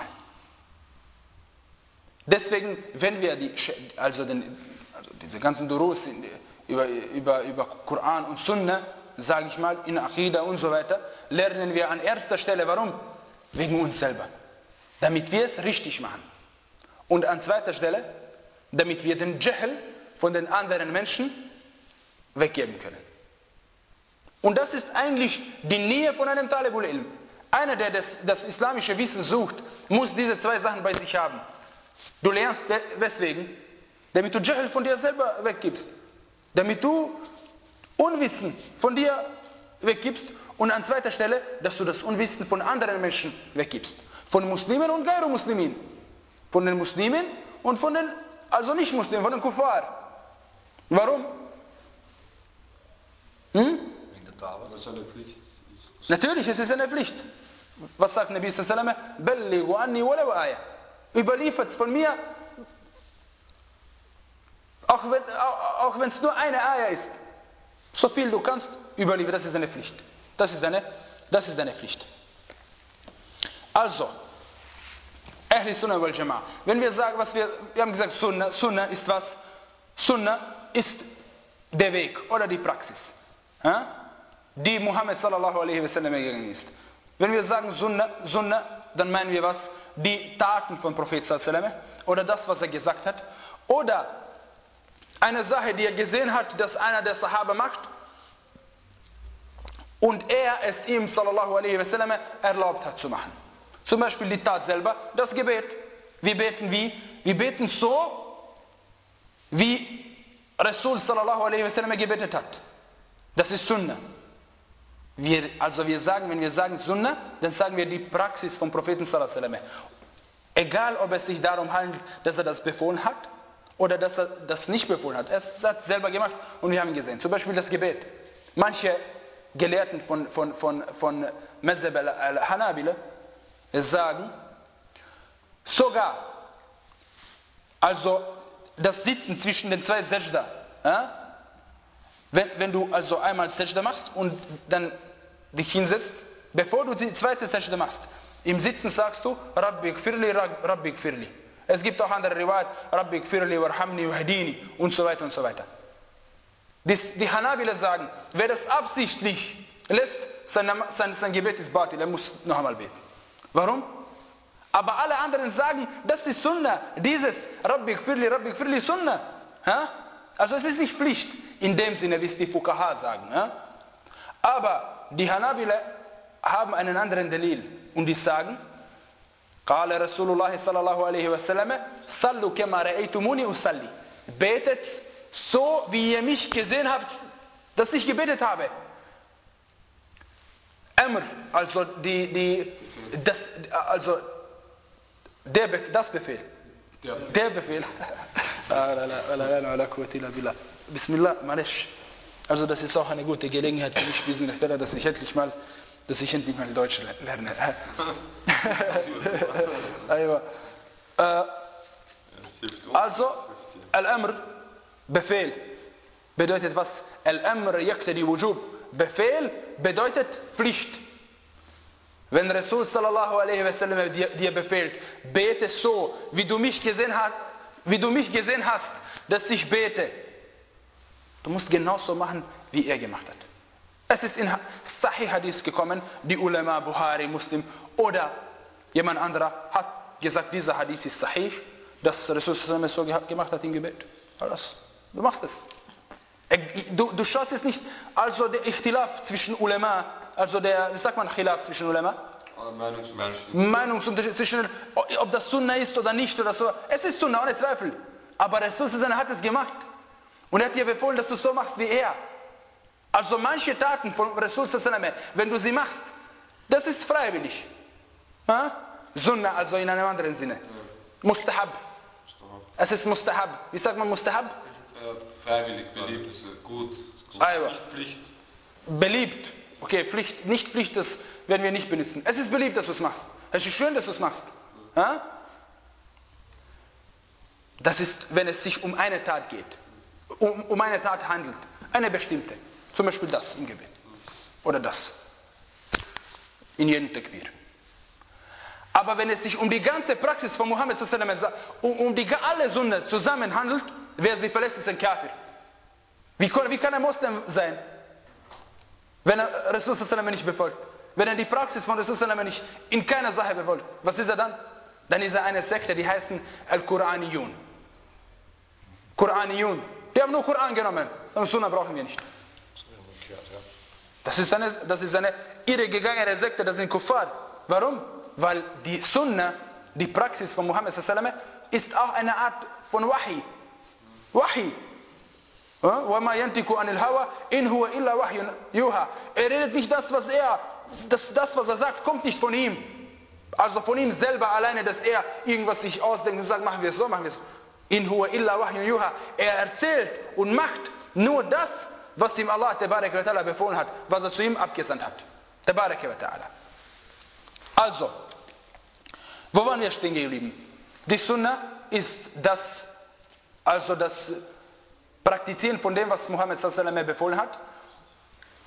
Deswegen, wenn wir die, also, den, also diese ganzen Durus über, über, über Koran und Sunna, sage ich mal, in Aqida und so weiter, lernen wir an erster Stelle, warum? Wegen uns selber. Damit wir es richtig machen. Und an zweiter Stelle, damit wir den Jahl von den anderen Menschen weggeben können. Und das ist eigentlich die Nähe von einem Talibul Ilm. Einer, der das, das islamische Wissen sucht, muss diese zwei Sachen bei sich haben. Du lernst weswegen? Damit du Jahl von dir selber weggibst. Damit du Unwissen von dir weggibst und an zweiter Stelle, dass du das Unwissen von anderen Menschen weggibst. Von Muslimen und Gairu-Muslimin. Von den Muslimen und von den, also nicht Muslimen, von den Kuffar. Warum? Hm? Das ist eine Pflicht. Ist. Natürlich, es ist eine Pflicht. Was sagt Nabi sallallahu alaihi wasallam? Ballighu anni walau aya. Überliefert von mir, auch wenn auch, auch wenn es nur eine Aya ist. So viel du kannst, überliefern, das ist deine Pflicht. Das ist deine, das ist deine Pflicht. Also, Ahli Sunnah wal Jama'a. Wenn wir sagen, was wir, wir haben gesagt, Sunnah, Sunnah ist was? Sunnah ist der Weg oder die Praxis, ja? Die Muhammad sallallahu alaihi wasallam gegangen ist. Wenn wir sagen Sunnah, Sunnah, dann meinen wir was? Die Taten von Prophet sallallahu alaihi wasallam oder das, was er gesagt hat. Oder eine Sache, die er gesehen hat, dass einer der Sahaba macht und er es ihm sallallahu alaihi wasallam erlaubt hat zu machen. Zum Beispiel die Tat selber, das Gebet. Wir beten wie? Wir beten so, wie Rasul sallallahu alaihi wasallam gebetet hat. Das ist Sunnah. Wir, also wir sagen, wenn wir sagen Sunnah, dann sagen wir die Praxis vom Propheten sallallahu alaihi wasallam. Egal, ob es sich darum handelt, dass er das befohlen hat oder dass er das nicht befohlen hat. Er hat es selber gemacht und wir haben ihn gesehen. Zum Beispiel das Gebet. Manche Gelehrten von, von, von, von Mazhab al-Hanabila sagen, sogar, also das Sitzen zwischen den zwei Sajda, ja? wenn, wenn du also einmal Sajda machst und dann dich hinsetzt, bevor du die zweite Sajda machst, im Sitzen sagst du, Rabbi gfirli, Rabbi gfirli. Es gibt auch andere Riwayat, Rabbi gfirli, warhamni, wahdini und so weiter und so weiter. Das, die Hanabila sagen, wer das absichtlich lässt, sein, sein, sein Gebet ist batil, er muss noch einmal beten. Warum? Aber alle anderen sagen, das ist Sunnah, dieses Rabbi gfirli, Rabbi gfirli Sunnah. Ja? Also es ist nicht Pflicht, in dem Sinne, wie es die Fuqaha sagen. Ja? Aber die Hanabila haben einen anderen Dalil und die sagen, Qala Rasulullah sallallahu alaihi wasallam, Sallu kama ra'aytumuni usalli. Betet so, wie ihr mich gesehen habt, dass ich gebetet habe. Amr, also die, die, das, also der Befehl, das Befehl, ja. Der Befehl. Bismillah, malish. Also das ist auch eine gute Gelegenheit für mich, diesen Stelle, dass ich endlich mal, dass ich endlich mal Deutsch lerne. Also, Al-Amr, Befehl, bedeutet was? Al-Amr yaqtadi wujub. Befehl bedeutet Pflicht. Wenn Rasul sallallahu alaihi wasallam dir, dir befehlt, bete so, wie du mich gesehen hast, wie du mich gesehen hast, dass ich bete. Du musst genauso machen, wie er gemacht hat. Es ist in Sahih Hadith gekommen, die Ulama, Buhari, Muslim oder jemand anderer hat gesagt, dieser Hadith ist Sahih, dass Rasul sallallahu alaihi wasallam so gemacht hat im Gebet. Alles. Du machst es. Du, du schaust es nicht, also der Ikhtilaf zwischen Ulama, also der, wie sagt man, Khilaf zwischen Ulama? Meinungsunterschied. Meinungsunterschied zwischen, ob das Sunnah ist oder nicht oder so. Es ist Sunnah, ohne Zweifel. Aber Rasul hat es gemacht. Und er hat dir befohlen, dass du so machst wie er. Also manche Taten von Rasul, wenn du sie machst, das ist freiwillig. Ha? Sunnah, also in einem anderen Sinne. Mustahab. Es ist Mustahab. Wie sagt man Mustahab? Freiwillig, beliebt, gut, gut. Nicht Pflicht. Beliebt, okay, Pflicht, nicht Pflicht, das werden wir nicht benutzen. Es ist beliebt, dass du es machst. Es ist schön, dass du es machst. Ja? Das ist, wenn es sich um eine Tat geht, um, um eine Tat handelt, eine bestimmte, zum Beispiel das im Gebet oder das in jedem Takbir. Aber wenn es sich um die ganze Praxis von Muhammad sallallahu alaihi wasallam, um, um die alle Sunna zusammen handelt, wer sie verlässt, ist ein Kafir. Wie, wie kann er Muslim sein, wenn er Rasul sallallahu alaihi wasallam nicht befolgt? Wenn er die Praxis von Rasul sallallahu alaihi wasallam nicht in keiner Sache befolgt, was ist er dann? Dann ist er eine Sekte, die heißen Al-Quraniyun. Quraniyun. Die haben nur Koran genommen. Und Sunna brauchen wir nicht. Das ist eine, das ist eine irregegangene Sekte, das sind Kuffar. Warum? Weil die Sunna, die Praxis von Muhammad sallallahu alaihi wasallam, ist auch eine Art von Wahi. Wahi. وَمَا يَنْتِكُ عَنِ الْهَوَى إِنْ هُوَ إِلَّا وَحْيٌ يُوحَى. Er redet nicht das, was er, das, das, was er sagt, kommt nicht von ihm. Also von ihm selber alleine, dass er irgendwas sich ausdenkt und sagt, machen wir es so, machen wir es so. إِنْ هُوَ إِلَّا وَحْيٌ يُوحَى. Er erzählt und macht nur das, was ihm Allah Tabarak wa Ta'ala befohlen hat, was er zu ihm abgesandt hat. Tabarak wa Ta'ala. Also, wo waren wir stehen geblieben? Die Sunna ist das, also das Praktizieren von dem, was Muhammad sallallahu alaihi wasallam befohlen hat.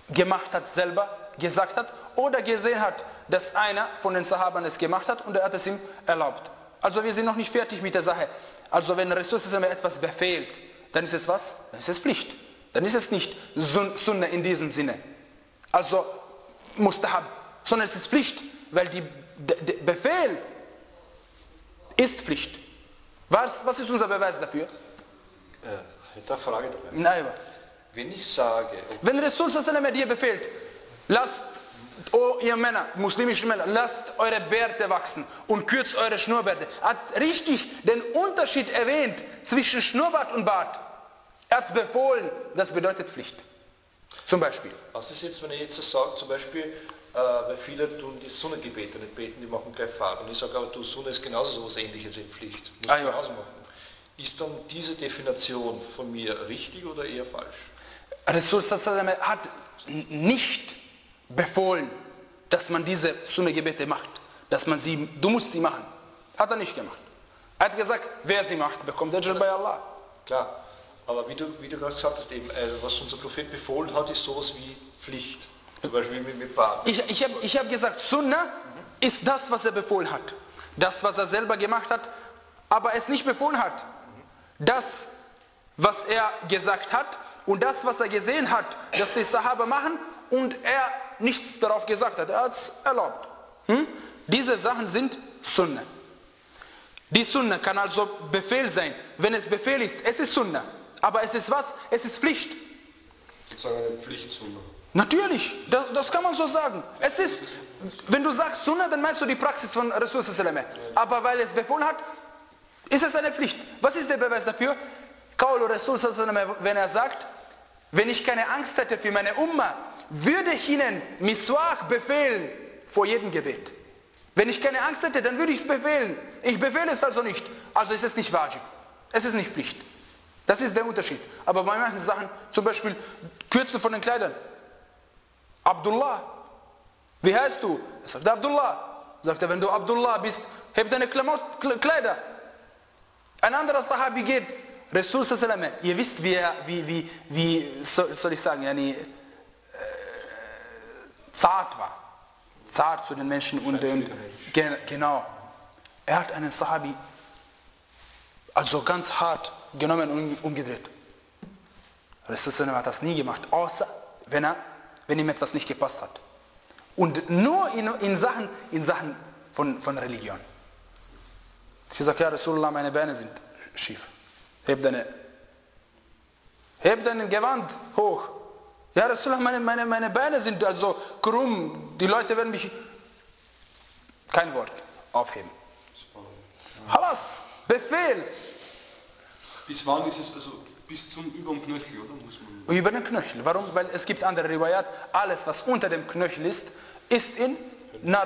gemacht hat, selber gesagt hat oder gesehen hat, dass einer von den Sahabern es gemacht hat und er hat es ihm erlaubt. Also wir sind noch nicht fertig mit der Sache. Also wenn Rasul etwas befehlt, dann ist es was? Dann ist es Pflicht. Dann ist es nicht Sunna in diesem Sinne. Also Mustahab, sondern es ist Pflicht, weil die, der Befehl ist Pflicht. Was, was ist unser Beweis dafür? Äh, hätte eine Frage dabei. Nein. Wenn ich sage... Wenn Rasul dir befehlt, lasst, oh ihr Männer, muslimische Männer, lasst eure Bärte wachsen und kürzt eure Schnurrbärte. Er hat richtig den Unterschied erwähnt zwischen Schnurrbart und Bart. Er hat es befohlen, das bedeutet Pflicht. Zum Beispiel. Was ist jetzt, wenn ich jetzt sage, zum Beispiel, äh, weil viele tun die Sunna-Gebete nicht beten, die machen gleich Farbe. Und ich sage, aber du, Sunna ist genauso so etwas Ähnliches wie Pflicht. Muss ah, ich ja. genauso machen. Ist dann diese Definition von mir richtig oder eher falsch? Rasul hat nicht befohlen, dass man diese Sunna-Gebete macht. Dass man sie, du musst sie machen. Hat er nicht gemacht. Er hat gesagt, wer sie macht, bekommt Ajr bei Allah. Klar. Aber wie du, wie du gerade gesagt hast, eben, äh, was unser Prophet befohlen hat, ist sowas wie Pflicht. Zum Beispiel mit, mit Bart. Ich, ich habe ich hab gesagt, Sunna mhm. ist das, was er befohlen hat. Das, was er selber gemacht hat, aber es nicht befohlen hat. Mhm. Das, was er gesagt hat und das, was er gesehen hat, dass die Sahaba machen und er nichts darauf gesagt hat. Er hat es erlaubt. Hm? Diese Sachen sind Sunna. Die Sunna kann also Befehl sein. Wenn es Befehl ist, es ist Sunna. Aber es ist was? Es ist Pflicht. Sozusagen eine Pflichtsunna. Natürlich, das, das kann man so sagen. Es ist, wenn du sagst Sunna, dann meinst du die Praxis von Rasul sallallahu alaihi wasallam. Aber weil es befohlen hat, ist es eine Pflicht. Was ist der Beweis dafür? Qaul Rasul sallallahu alaihi wasallam, wenn er sagt, wenn ich keine Angst hätte für meine Umma, würde ich ihnen Miswak befehlen vor jedem Gebet. Wenn ich keine Angst hätte, dann würde ich es befehlen. Ich befehle es also nicht. Also ist es nicht wajib. Es ist nicht Pflicht. Das ist der Unterschied. Aber bei manchen Sachen, zum Beispiel Kürzel von den Kleidern. Abdullah. Wie heißt du? Er sagt Abdullah. Sagt er, wenn du Abdullah bist, heb deine Kleider. Ein anderer Sahabi geht, Rasul sallallahu alaihi wasallam, ihr wisst, wie, wie, wie, wie soll ich sagen, yani, äh, zart war. Zart zu den Menschen. Und, und genau. Er hat einen Sahabi also ganz hart genommen und umgedreht. Rasul sallallahu alaihi wasallam hat das nie gemacht, außer wenn, er, wenn ihm etwas nicht gepasst hat. Und nur in, in Sachen, in Sachen von, von Religion. Ich habe gesagt, ja Rasulullah, meine Beine sind schief. Heb deine, heb dein Gewand hoch. Ja Rasulullah, meine, meine, meine Beine sind also krumm. Die Leute werden mich... Kein Wort. Aufheben. Halas, Befehl. Bis wann ist es, also bis zum über dem Knöchel, oder? Muss man über den Knöchel. Warum? Weil es gibt andere Riwayat, alles was unter dem Knöchel ist, ist in Nar...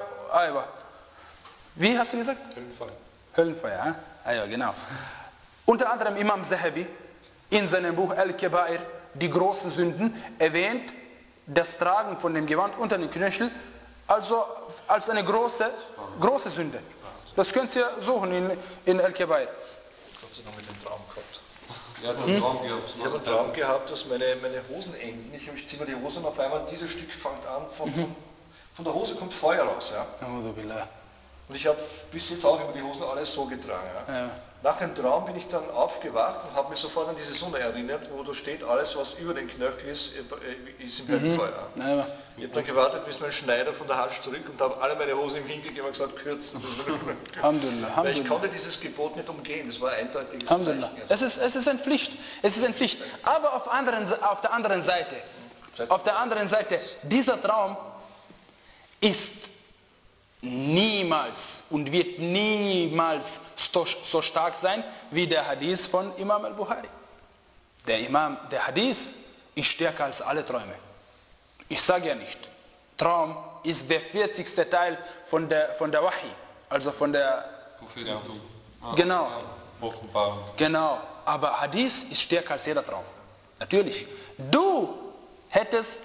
Wie hast du gesagt? Höllenfeuer. Höllenfeuer, ah ja, genau. Unter anderem Imam Zahabi in seinem Buch Al-Kabair, die großen Sünden, erwähnt das Tragen von dem Gewand unter den Knöchel also als eine große, große Sünde. Das könnt ihr suchen in, in Al-Kabair. Hast du noch mit dem Traum gehabt? Ja, hat einen Traum gehabt. Ich habe einen Traum gehabt, dass meine, meine Hosen enden. Ich, ich ziehe mir die Hose und auf einmal dieses Stück fängt an, von, mhm. von, von der Hose kommt Feuer raus. Ja. Und ich habe bis jetzt auch über die Hosen alles so getragen. Ja. Ja. Nach dem Traum bin ich dann aufgewacht und habe mich sofort an diese Sunna erinnert, wo da steht, alles was über den Knöchel ist, ist im Höllenfeuer. Mhm. Ja. Ich habe dann gewartet, bis mein Schneider von der Hasch zurück und habe alle meine Hosen im Hintergeben und gesagt, kürzen. Weil ich konnte dieses Gebot nicht umgehen, das war ein eindeutiges Zeichen. Es ist, es ist eine Pflicht, es ist eine Pflicht. Aber auf, anderen, auf der anderen Seite, auf der anderen Seite, dieser Traum ist niemals und wird niemals so stark sein wie der Hadith von Imam al-Bukhari. Der Imam, der Hadith ist stärker als alle Träume. Ich sage ja nicht, Traum ist der vierzigste Teil von der, von der Wahi, also von der... Prophetentum. Ah, genau. Ja. Offenbarung. Genau, aber Hadith ist stärker als jeder Traum. Natürlich. Du hättest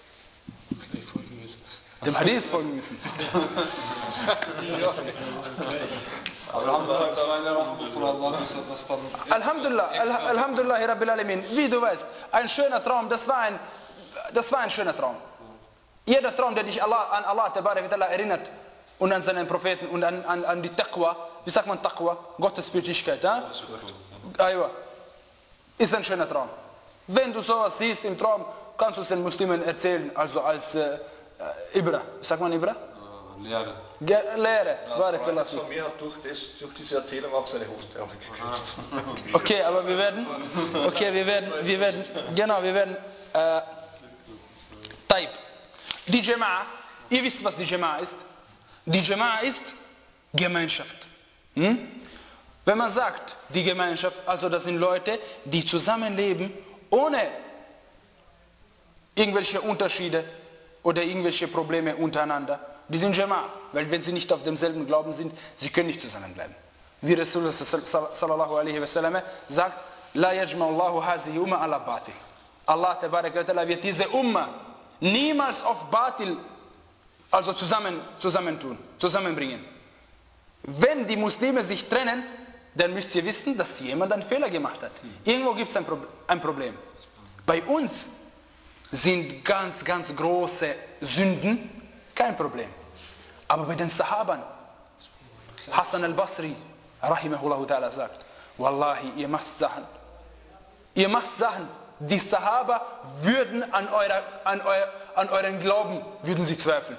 dem Hadith folgen müssen. Aber wir haben halt da eine Rahmut von Allah, dass er das dann... Alhamdulillah, Alhamdulillah, Rabbil Alamin. Wie du weißt, ein schöner Traum, das war ein... das war ein schöner Traum. Jeder Traum, der dich Allah, an Allah erinnert und an seinen Propheten und an, an, an die Taqwa, wie sagt man Taqwa? Gottesfürchtigkeit, ja? Ist ein schöner Traum. Wenn du sowas siehst im Traum, kannst du es den Muslimen erzählen, also als äh, Ibra. Wie sagt man Ibra? Lehre. Ge Lehre. Ja, ein Freund von mir hat durch, das, durch diese Erzählung auch seine Hosenärmel gekürzt. Okay, aber wir werden, okay, wir werden, wir werden, genau, wir werden, äh, Taib. Die Jama'a, ihr wisst, was die Jama'a ist. Die Jama'a ist Gemeinschaft. Hm? Wenn man sagt, die Gemeinschaft, also das sind Leute, die zusammenleben, ohne irgendwelche Unterschiede oder irgendwelche Probleme untereinander. Die sind Jama'a, weil wenn sie nicht auf demselben Glauben sind, sie können nicht zusammenbleiben. Wie Rasulullah sallallahu alaihi wasallam sagt, La yajma'ullahu hazihi umma ala batil. Allah tabarak wa ta'ala wird diese Umma niemals auf Batil, also zusammen, zusammentun, zusammenbringen. Wenn die Muslime sich trennen, dann müsst ihr wissen, dass jemand einen Fehler gemacht hat. Irgendwo gibt es ein, Pro ein Problem. Bei uns sind ganz, ganz große Sünden kein Problem. Aber bei den Sahabern, Hassan al-Basri, rahimahullah ta'ala, sagt, Wallahi, ihr macht Sachen, ihr macht Sachen, die Sahaba würden an, eurer, an, eu, an euren Glauben, würden sie zweifeln.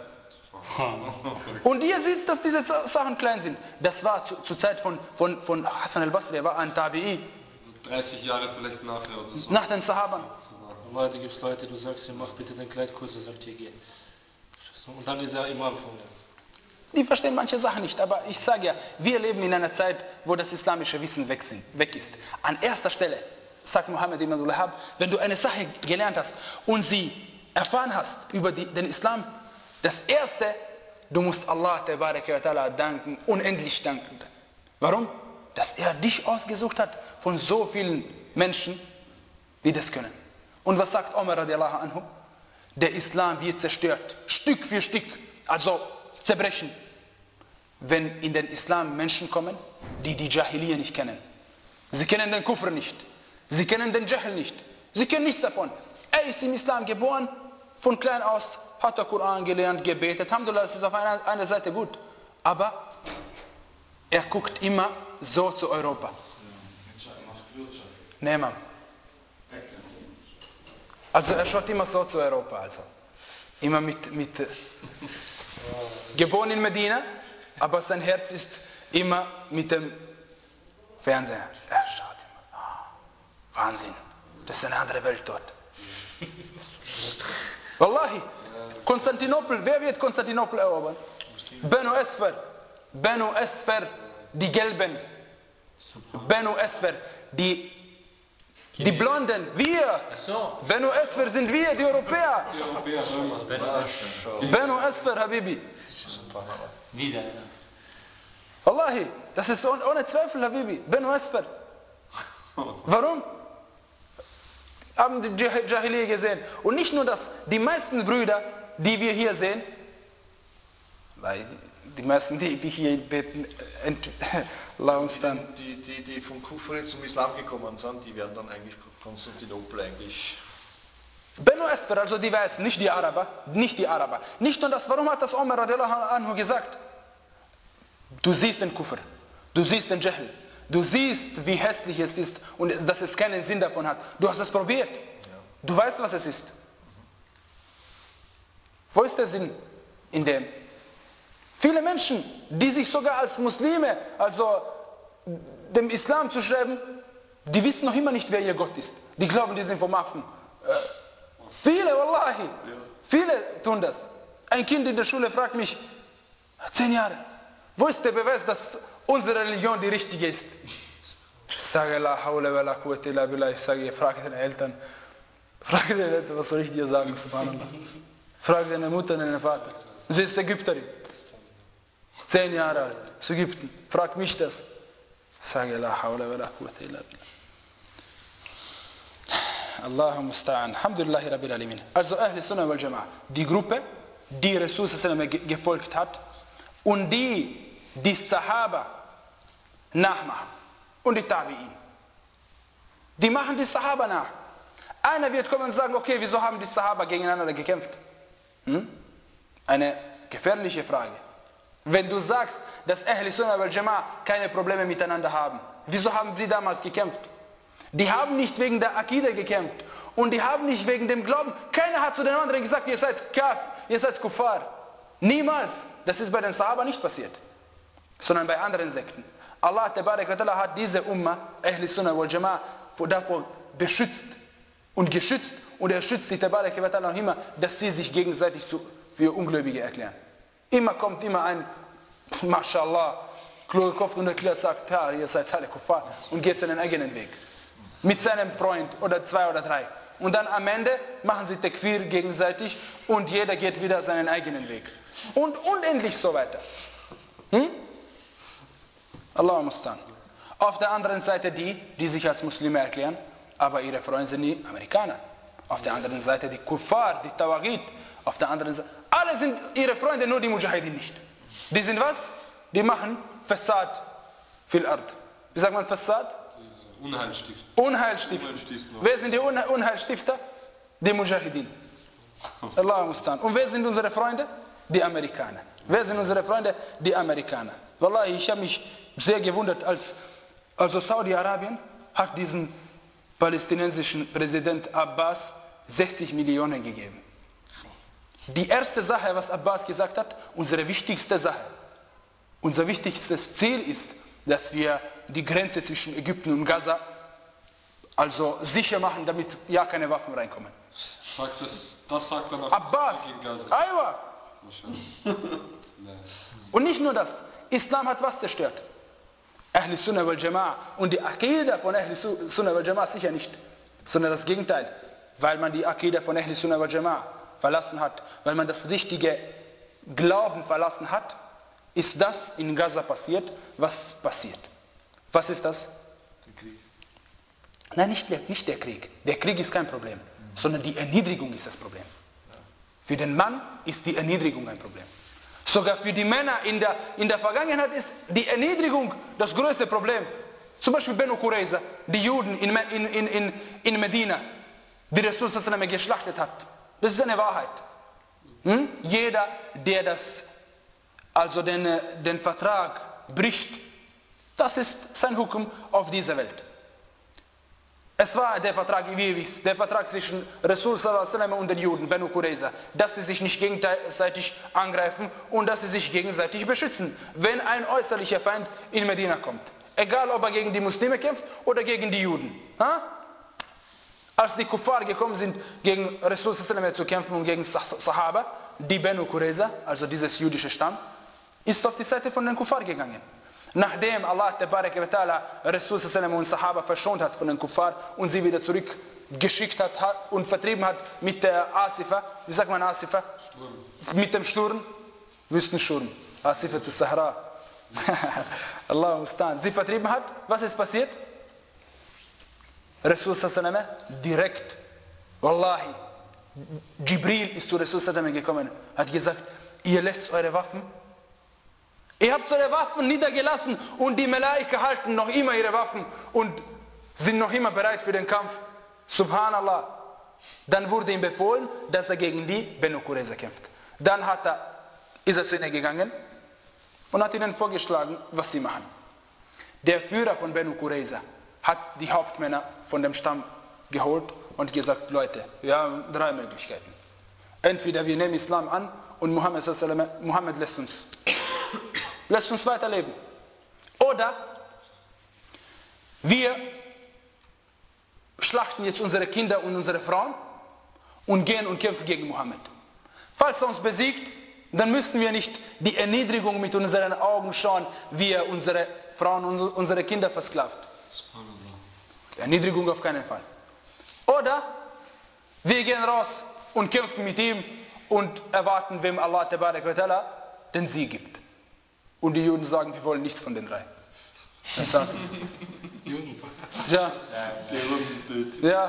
Und ihr seht, dass diese Sachen klein sind. Das war zu, zur Zeit von, von, von Hassan al-Basri, er war ein Tabi'i. dreißig Jahre vielleicht nachher oder so. Nach den Sahabern. Leute, gibt es Leute, du sagst, ihr macht bitte den Kleid kurz, er sagt, hier gehen. Und dann ist er Imam von mir. Die verstehen manche Sachen nicht, aber ich sage ja, wir leben in einer Zeit, wo das islamische Wissen weg, sind, weg ist. An erster Stelle, sagt Muhammad ibn al-Wahhab, wenn du eine Sache gelernt hast und sie erfahren hast über die, den Islam, das Erste, du musst Allah tabaraka wa ta'ala danken, unendlich danken. Warum? Dass er dich ausgesucht hat von so vielen Menschen, die das können. Und was sagt Umar radiallahu anhu? Der Islam wird zerstört, Stück für Stück, also zerbrechen, wenn in den Islam Menschen kommen, die die Jahiliya nicht kennen. Sie kennen den Kufr nicht, sie kennen den Jahl nicht, sie kennen nichts davon. Er ist im Islam geboren, von klein aus hat er Koran gelernt, gebetet, Alhamdulillah, das ist auf einer, einer Seite gut, aber er guckt immer so zu Europa. Nee, Mann. Also er schaut immer so zu Europa, also. Immer mit, mit äh, geboren in Medina, aber sein Herz ist immer mit dem Fernseher. Er schaut immer, oh, Wahnsinn, das ist eine andere Welt dort. Wallahi, Konstantinopel, wer wird Konstantinopel erobern? Banu Esfer, Banu Esfer, die Gelben, Banu Esfer, die Die Blonden, wir, Banu Esfer sind wir, die Europäer. Die Europäer, Banu Esfer, Habibi. Wieder, ja. Wallahi, das ist ohne Zweifel, Habibi, Banu Esfer. Warum? Haben die Jahiliya gesehen. Und nicht nur das, die meisten Brüder, die wir hier sehen, weil die meisten, die, die hier beten, Allah uns dann. Die, die, die vom Kufr zum Islam gekommen sind, die werden dann eigentlich Konstantinopel eigentlich. Banu Esfer, also die Weißen, nicht die Araber, nicht die Araber. Nicht nur das, warum hat das Umar radiallahu anhu gesagt? Du siehst den Kufr, du siehst den Jahl, du siehst, wie hässlich es ist und dass es keinen Sinn davon hat. Du hast es probiert, du weißt, was es ist. Wo ist der Sinn in dem? Viele Menschen, die sich sogar als Muslime, also dem Islam zu schreiben, die wissen noch immer nicht, wer ihr Gott ist. Die glauben, die sind vom Affen. Äh, viele, wallahi, viele tun das. Ein Kind in der Schule fragt mich, zehn Jahre, wo ist der Beweis, dass unsere Religion die richtige ist? Ich sage, la hawla wa la quwwata illa billah. Ich sage, ihr fragt deine Eltern. Frage deine Eltern, was soll ich dir sagen, subhanallah. Frage deine Mutter, deinen Vater. Sie ist Ägypterin. Zehn Jahre alt, aus Ägypten. Fragt mich das. Ich sage, la hawla wa la quwwata illa billah. Allahu musta'an. Alhamdulillahi rabbil alamin. Also Ahl Sunnah wal Jama'a, die Gruppe, die Rasul sallallahu alaihi wasallam gefolgt hat und die die Sahaba nachmachen und die Tabi'in. Die machen die Sahaba nach. Einer wird kommen und sagen, okay, wieso haben die Sahaba gegeneinander gekämpft? Hm? Eine gefährliche Frage. Wenn du sagst, dass Ahl Sunnah wal Jama'a keine Probleme miteinander haben, wieso haben sie damals gekämpft? Die haben nicht wegen der Akida gekämpft und die haben nicht wegen dem Glauben. Keiner hat zu den anderen gesagt, ihr seid Kaf, ihr seid Kuffar. Niemals. Das ist bei den Sahaba nicht passiert, sondern bei anderen Sekten. Allah Tabarak wa Ta'ala hat diese Umma, Ahl Sunnah wal Jama'a, davor beschützt und geschützt, und er schützt die Tabarak wa Ta'ala noch immer, dass sie sich gegenseitig zu, für Ungläubige erklären. Immer kommt immer ein, Mashallah, kluger Kopf und erklärt, sagt, ja, ihr seid alle Kuffar, und geht seinen eigenen Weg. Mit seinem Freund oder zwei oder drei. Und dann am Ende machen sie Takfir gegenseitig und jeder geht wieder seinen eigenen Weg. Und unendlich so weiter. Hm? Allahu Mustan. Auf der anderen Seite die, die sich als Muslime erklären, aber ihre Freunde sind die Amerikaner. Auf der anderen Seite die Kuffar, die Tawagid. Auf der anderen Seite, alle sind ihre Freunde, nur die Mujahideen nicht. Die sind was? Die machen Fassad fil Ard. Wie sagt man Fassad? Unheilstifter. Unheilstifter. Wer sind die Unheilstifter? Die Mujahideen. Allah Mustan. Und wer sind unsere Freunde? Die Amerikaner. Wer sind unsere Freunde? Die Amerikaner. Wallahi, ich habe mich sehr gewundert, als also Saudi-Arabien hat diesen palästinensischen Präsident Abbas sechzig Millionen gegeben. Die erste Sache, was Abbas gesagt hat, unsere wichtigste Sache, unser wichtigstes Ziel ist, dass wir die Grenze zwischen Ägypten und Gaza also sicher machen, damit ja keine Waffen reinkommen. Sagt das, das sagt dann auch Abbas, Aywa. Und nicht nur das, Islam hat was zerstört? Ahl Sunnah wal Jama'a. Und die Akida von Ahl Sunnah wal Jama'a sicher nicht, sondern das Gegenteil, weil man die Akida von Ahl Sunnah wal Jama'a verlassen hat, weil man das richtige Glauben verlassen hat, ist das in Gaza passiert, was passiert. Was ist das? Der Krieg. Nein, nicht der, nicht der Krieg. Der Krieg ist kein Problem, mhm. sondern die Erniedrigung ist das Problem. Ja. Für den Mann ist die Erniedrigung ein Problem. Sogar für die Männer in der, in der Vergangenheit ist die Erniedrigung das größte Problem. Zum Beispiel Banu Qurayza, die Juden in, in, in, in, in Medina, die Rasul sallallahu alaihi wasallam geschlachtet hat. Das ist eine Wahrheit. Hm? Jeder, der das, also den, den Vertrag bricht, das ist sein Hukum auf dieser Welt. Es war der Vertrag, wie ihr wisst, der Vertrag zwischen Rasul sallallahu alaihi wasallam und den Juden, Banu Qurayza, dass sie sich nicht gegenseitig angreifen und dass sie sich gegenseitig beschützen, wenn ein äußerlicher Feind in Medina kommt. Egal, ob er gegen die Muslime kämpft oder gegen die Juden. Ha? Als die Kuffar gekommen sind, gegen Rasul sallallahu alaihi wasallam zu kämpfen und gegen Sahaba, die Banu Qurayza, also dieses jüdische Stamm, ist auf die Seite von den Kuffar gegangen. Nachdem Allah Tabarak wa Ta'ala Rasul sallallahu alaihi wasallam und Sahaba verschont hat von den Kuffar und sie wieder zurückgeschickt hat und vertrieben hat mit der Asifa, wie sagt man Asifa? Sturm. Mit dem Sturm, Wüstensturm, Asifa des Sahara. Allah Mustan. Sie vertrieben hat, was ist passiert? Rasul sallallahu alaihi wasallam direkt, Wallahi, Jibril ist zu Rasul sallallahu alaihi wasallam gekommen, hat gesagt, ihr lässt eure Waffen, ihr habt eure Waffen niedergelassen und die Malaika halten noch immer ihre Waffen und sind noch immer bereit für den Kampf. Subhanallah. Dann wurde ihm befohlen, dass er gegen die Banu Qurayza kämpft. Dann hat er, ist er zu ihnen gegangen und hat ihnen vorgeschlagen, was sie machen. Der Führer von Banu Qurayza hat die Hauptmänner von dem Stamm geholt und gesagt, Leute, wir haben drei Möglichkeiten. Entweder wir nehmen Islam an und Muhammad, Muhammad lässt uns, lässt uns weiterleben. Oder wir schlachten jetzt unsere Kinder und unsere Frauen und gehen und kämpfen gegen Muhammad. Falls er uns besiegt, dann müssen wir nicht die Erniedrigung mit unseren Augen schauen, wie er unsere Frauen und unsere Kinder versklavt. Erniedrigung auf keinen Fall. Oder wir gehen raus und kämpfen mit ihm und erwarten, wem Allah Tabarak wa Ta'ala den Sieg gibt. Und die Juden sagen, wir wollen nichts von den drei. Ich sage, ja. Ja.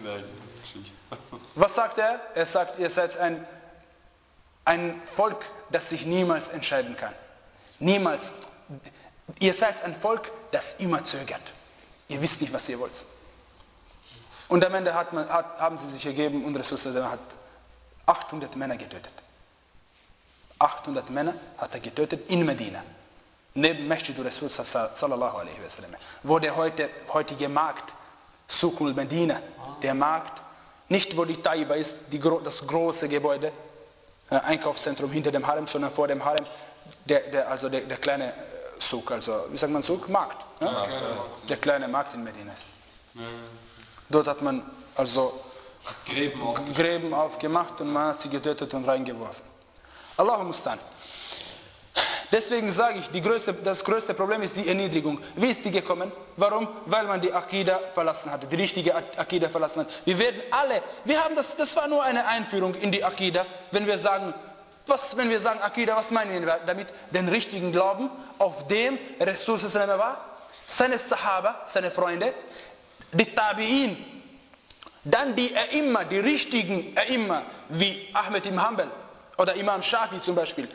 Was sagt er? Er sagt, ihr seid ein, ein Volk, das sich niemals entscheiden kann. Niemals. Ihr seid ein Volk, das immer zögert. Ihr wisst nicht, was ihr wollt. Und am Ende hat man, hat, haben sie sich ergeben und Rasul hat achthundert Männer getötet. achthundert Männer hat er getötet in Medina. Neben Masjid Rasul sallallahu alaihi wasallam. Wo der heute, heutige Markt, Sukul Medina, der Markt, nicht wo die Taiba ist, die, das große Gebäude, äh, Einkaufszentrum hinter dem Harem, sondern vor dem Harem, der, der, also der, der kleine Suk, also wie sagt man Suk? Markt. Ja? Ja, der kleine Markt in Medina ist. Ja. Dort hat man also Gräben, Gräben aufgemacht und man hat sie getötet und reingeworfen. Allahu Mustan. Deswegen sage ich, die größte, das größte Problem ist die Erniedrigung. Wie ist die gekommen? Warum? Weil man die Akida verlassen hat, die richtige Akida verlassen hat. Wir werden alle, wir haben das, das war nur eine Einführung in die Akida, wenn wir sagen, was, wenn wir sagen Akida, was meinen wir damit? Den richtigen Glauben, auf dem Rasul war, seine Sahaba, seine Freunde, die Tabi'in, dann die A'imma, die richtigen A'imma, wie Ahmed ibn Hanbal oder Imam Shafi zum Beispiel.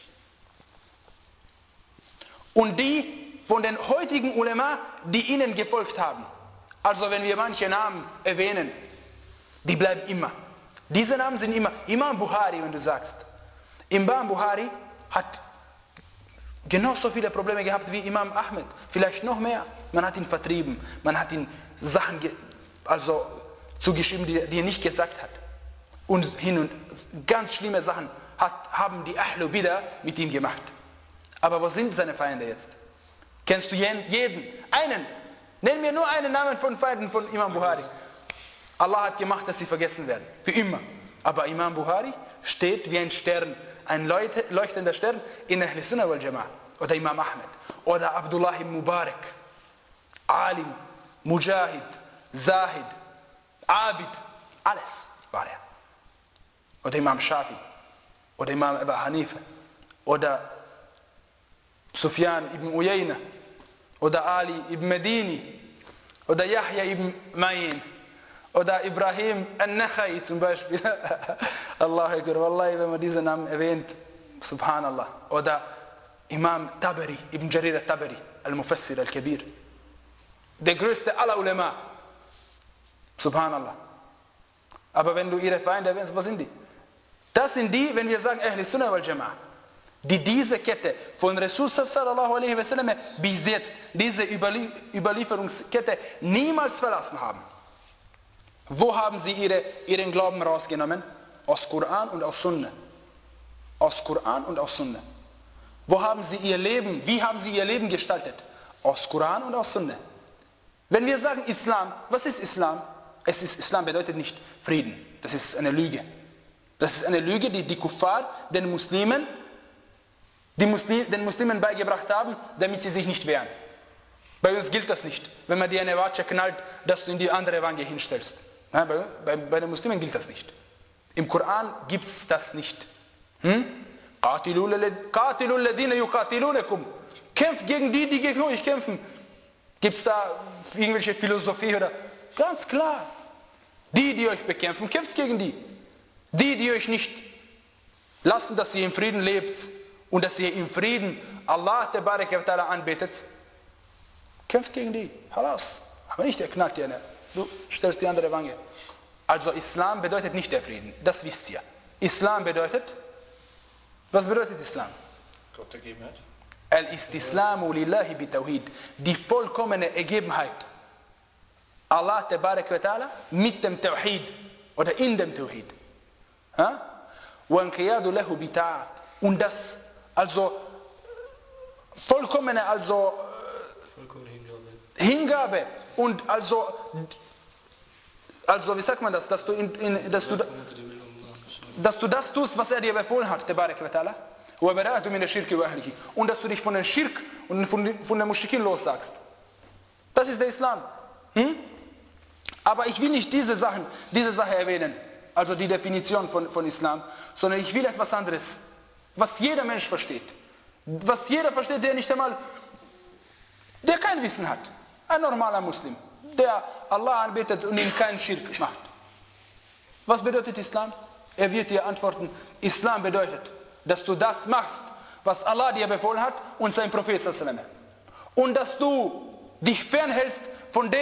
Und die von den heutigen Ulema, die ihnen gefolgt haben. Also wenn wir manche Namen erwähnen, die bleiben immer. Diese Namen sind immer. Imam Bukhari, wenn du sagst. Imam Bukhari hat genauso viele Probleme gehabt wie Imam Ahmed. Vielleicht noch mehr. Man hat ihn vertrieben. Man hat ihn Sachen also zugeschrieben, die, die er nicht gesagt hat. Und hin und ganz schlimme Sachen hat, haben die Ahlu Bida mit ihm gemacht. Aber wo sind seine Feinde jetzt? Kennst du jeden? Einen? Nenn mir nur einen Namen von Feinden von Imam Bukhari. Allah hat gemacht, dass sie vergessen werden. Für immer. Aber Imam Bukhari steht wie ein Stern, ein leuchtender Stern in Ahl Sunnah wal Jama'ah. Oder Imam Ahmed. Oder Abdullah ibn Mubarak. Alim, Mujahid, Zahid, Abid. Alles war er. Oder Imam Shafi. Oder Imam Abu Hanifa. Oder Sufyan ibn Uyayna oder Ali ibn Medini oder Yahya ibn Ma'in oder Ibrahim al-Nakhai zum Beispiel. Allahu Akbar, Wallahi, wenn man diesen Namen erwähnt, Subhanallah. Oder Imam Tabari, Ibn Jarir al-Tabari, al-Mufassir al-Kabir. Der größte aller Ulema. Subhanallah. Aber wenn du ihre Feinde erwähnst, was sind die? Das sind die, wenn wir sagen Ahl Sunnah wal Jama'ah, die diese Kette von Rasul sallallahu alaihi wasallam bis jetzt, diese Überlie Überlieferungskette niemals verlassen haben. Wo haben sie ihre, ihren Glauben rausgenommen? Aus Koran und aus Sunna. Aus Koran und aus Sunna. Wo haben sie ihr Leben, wie haben sie ihr Leben gestaltet? Aus Koran und aus Sunna. Wenn wir sagen Islam, was ist Islam? Es ist, Islam bedeutet nicht Frieden. Das ist eine Lüge. Das ist eine Lüge, die die Kuffar den Muslimen die Muslim, den Muslimen beigebracht haben, damit sie sich nicht wehren. Bei uns gilt das nicht. Wenn man dir eine Watsche knallt, dass du in die andere Wange hinstellst. Ja, bei, bei, bei den Muslimen gilt das nicht. Im Koran gibt es das nicht. Hm? Kämpft gegen die, die gegen euch kämpfen. Gibt es da irgendwelche Philosophie oder? Ganz klar. Die, die euch bekämpfen, kämpft gegen die. Die, die euch nicht lassen, dass ihr im Frieden lebt, und dass ihr im Frieden Allah Tabaraka wa Ta'ala anbetet, kämpft gegen die. Halas. Aber nicht, er knallt dir eine. Du stellst die andere Wange. Also Islam bedeutet nicht der Frieden. Das wisst ihr. Islam bedeutet, was bedeutet Islam? Gott Ergebenheit. Al-Istislamu lillahi bitawhid. Die vollkommene Ergebenheit. Allah Tabaraka wa Ta'ala mit dem Tawhid. Oder in dem Tawhid. وَانْقِيَادُ لَهُ بِتَعَةٍ. Und das also vollkommene, also vollkommene Hingabe. Hingabe und also, also wie sagt man das, dass du, in, in, dass du, dass du das tust, was er dir befohlen hat, Tabarak wa Ta'ala, und dass du dich von den Schirk und von, von den Mushrikin lossagst. Das ist der Islam. Hm? Aber ich will nicht diese Sachen, diese Sache erwähnen, also die Definition von, von Islam, sondern ich will etwas anderes, was jeder Mensch versteht. Was jeder versteht, der nicht einmal, der kein Wissen hat. Ein normaler Muslim, der Allah anbetet und ihm keinen Schirk macht. Was bedeutet Islam? Er wird dir antworten, Islam bedeutet, dass du das machst, was Allah dir befohlen hat und sein Prophet sallallahu alaihi wasallam. Und dass du dich fernhältst von dem,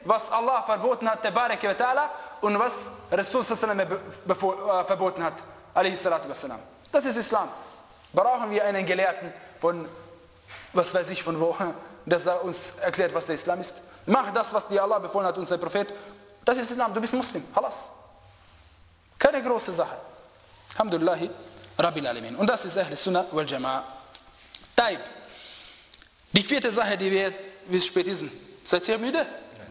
was Allah verboten hat, Tabarak wa Ta'ala, und was Rasul sallallahu alaihi wasallam verboten hat, alaihi salatu wassalam. Das ist Islam. Brauchen wir einen Gelehrten von, was weiß ich von wo, dass er uns erklärt, was der Islam ist? Mach das, was dir Allah befohlen hat, unser Prophet. Das ist Islam, du bist Muslim, halas. Keine große Sache. Alhamdulillahi Rabbil Alamin. Und das ist Ahl Sunnah wal Jama'a. Taib. Die vierte Sache, die wir, wie spät ist, seid ihr müde?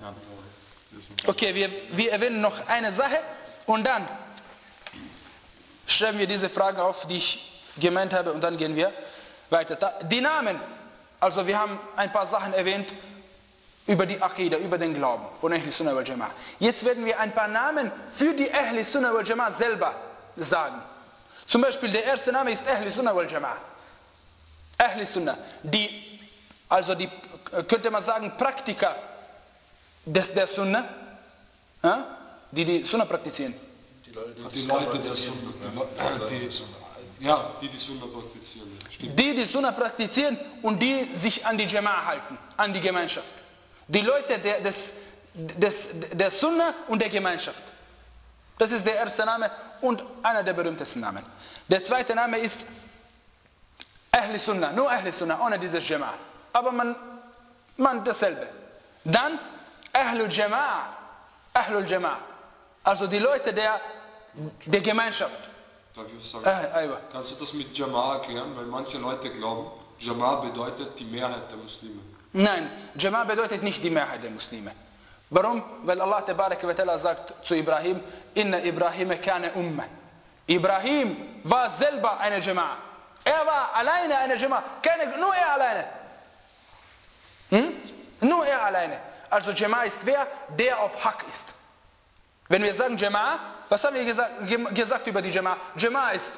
Okay, wir, wir erwähnen noch eine Sache und dann schreiben wir diese Fragen auf, die ich gemeint habe, und dann gehen wir weiter. Die Namen, also wir haben ein paar Sachen erwähnt über die Aqidah, über den Glauben von Ahl Sunnah wal Jama'a. Jetzt werden wir ein paar Namen für die Ahl Sunnah wal Jama'a selber sagen. Zum Beispiel der erste Name ist Ahl Sunnah wal Jama'a. Ahl Sunnah, die, also die, könnte man sagen, Praktiker des, der Sunnah, ja? die die Sunnah praktizieren. Die Leute, die Leute der Sunnah, die, die, ja, die die Sunnah praktizieren. Stimmt. Die die Sunnah praktizieren und die sich an die Jama'a halten, an die Gemeinschaft. Die Leute der, des, des, der Sunnah und der Gemeinschaft. Das ist der erste Name und einer der berühmtesten Namen. Der zweite Name ist Ahl Sunnah, nur Ahl Sunnah, ohne dieses Jama'a. Aber man, man dasselbe. Dann Ahlul Jama'a, Ahlul Jama'a. Also die Leute der, der Gemeinschaft. Darf ich was sagen? Äh, Kannst du das mit Jama'a erklären? Weil manche Leute glauben, Jama'a bedeutet die Mehrheit der Muslime. Nein, Jama'a bedeutet nicht die Mehrheit der Muslime. Warum? Weil Allah Tabarak wa Ta'ala sagt zu Ibrahim, Inna Ibrahim kana umma. Ibrahim war selber eine Jama'a. Er war alleine eine Jama'a. Keine, nur er alleine. Hm? Nur er alleine. Also Jama'a ist wer? Der auf Haq ist. Wenn wir sagen Jama'a, was haben wir gesagt, gesagt über die Jama'a? Jama'a ist,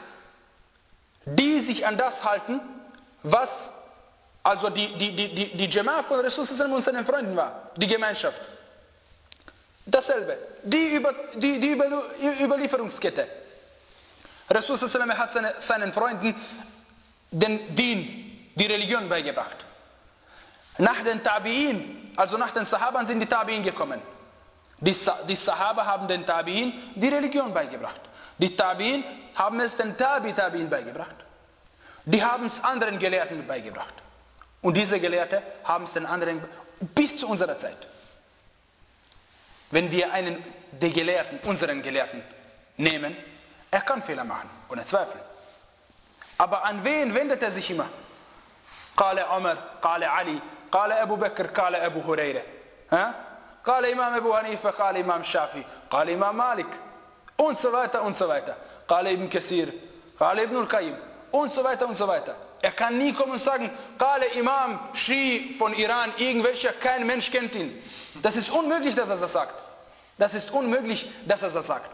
die sich an das halten, was also die, die, die, die, die Jama'a von Rasul und seinen Freunden war. Die Gemeinschaft. Dasselbe. Die, über, die, die über, Überlieferungskette. Rasul hat seine, seinen Freunden den Dien, die Religion beigebracht. Nach den Tabi'in, also nach den Sahabern sind die Tabi'in gekommen. Die, die Sahaba haben den Tabi'in die Religion beigebracht. Die Tabi'in haben es den Tabi-Tabi'in beigebracht. Die haben es anderen Gelehrten beigebracht. Und diese Gelehrte haben es den anderen bis zu unserer Zeit. Wenn wir einen der Gelehrten, unseren Gelehrten nehmen, er kann Fehler machen, ohne Zweifel. Aber an wen wendet er sich immer? Qala Umar, Qala Ali, Qala Abu Bakr, Qala Abu Huraira. Qala Imam Abu Hanifa, Qala Imam Shafi, Qala Imam Malik. Und so weiter und so weiter. Qala Ibn Kathir, Qala Ibn al-Qayyim. Und so weiter und so weiter. Er kann nie kommen und sagen, Qala Imam Shi von Iran, irgendwelcher, kein Mensch kennt ihn. Das ist unmöglich, dass er das sagt. Das ist unmöglich, dass er das sagt.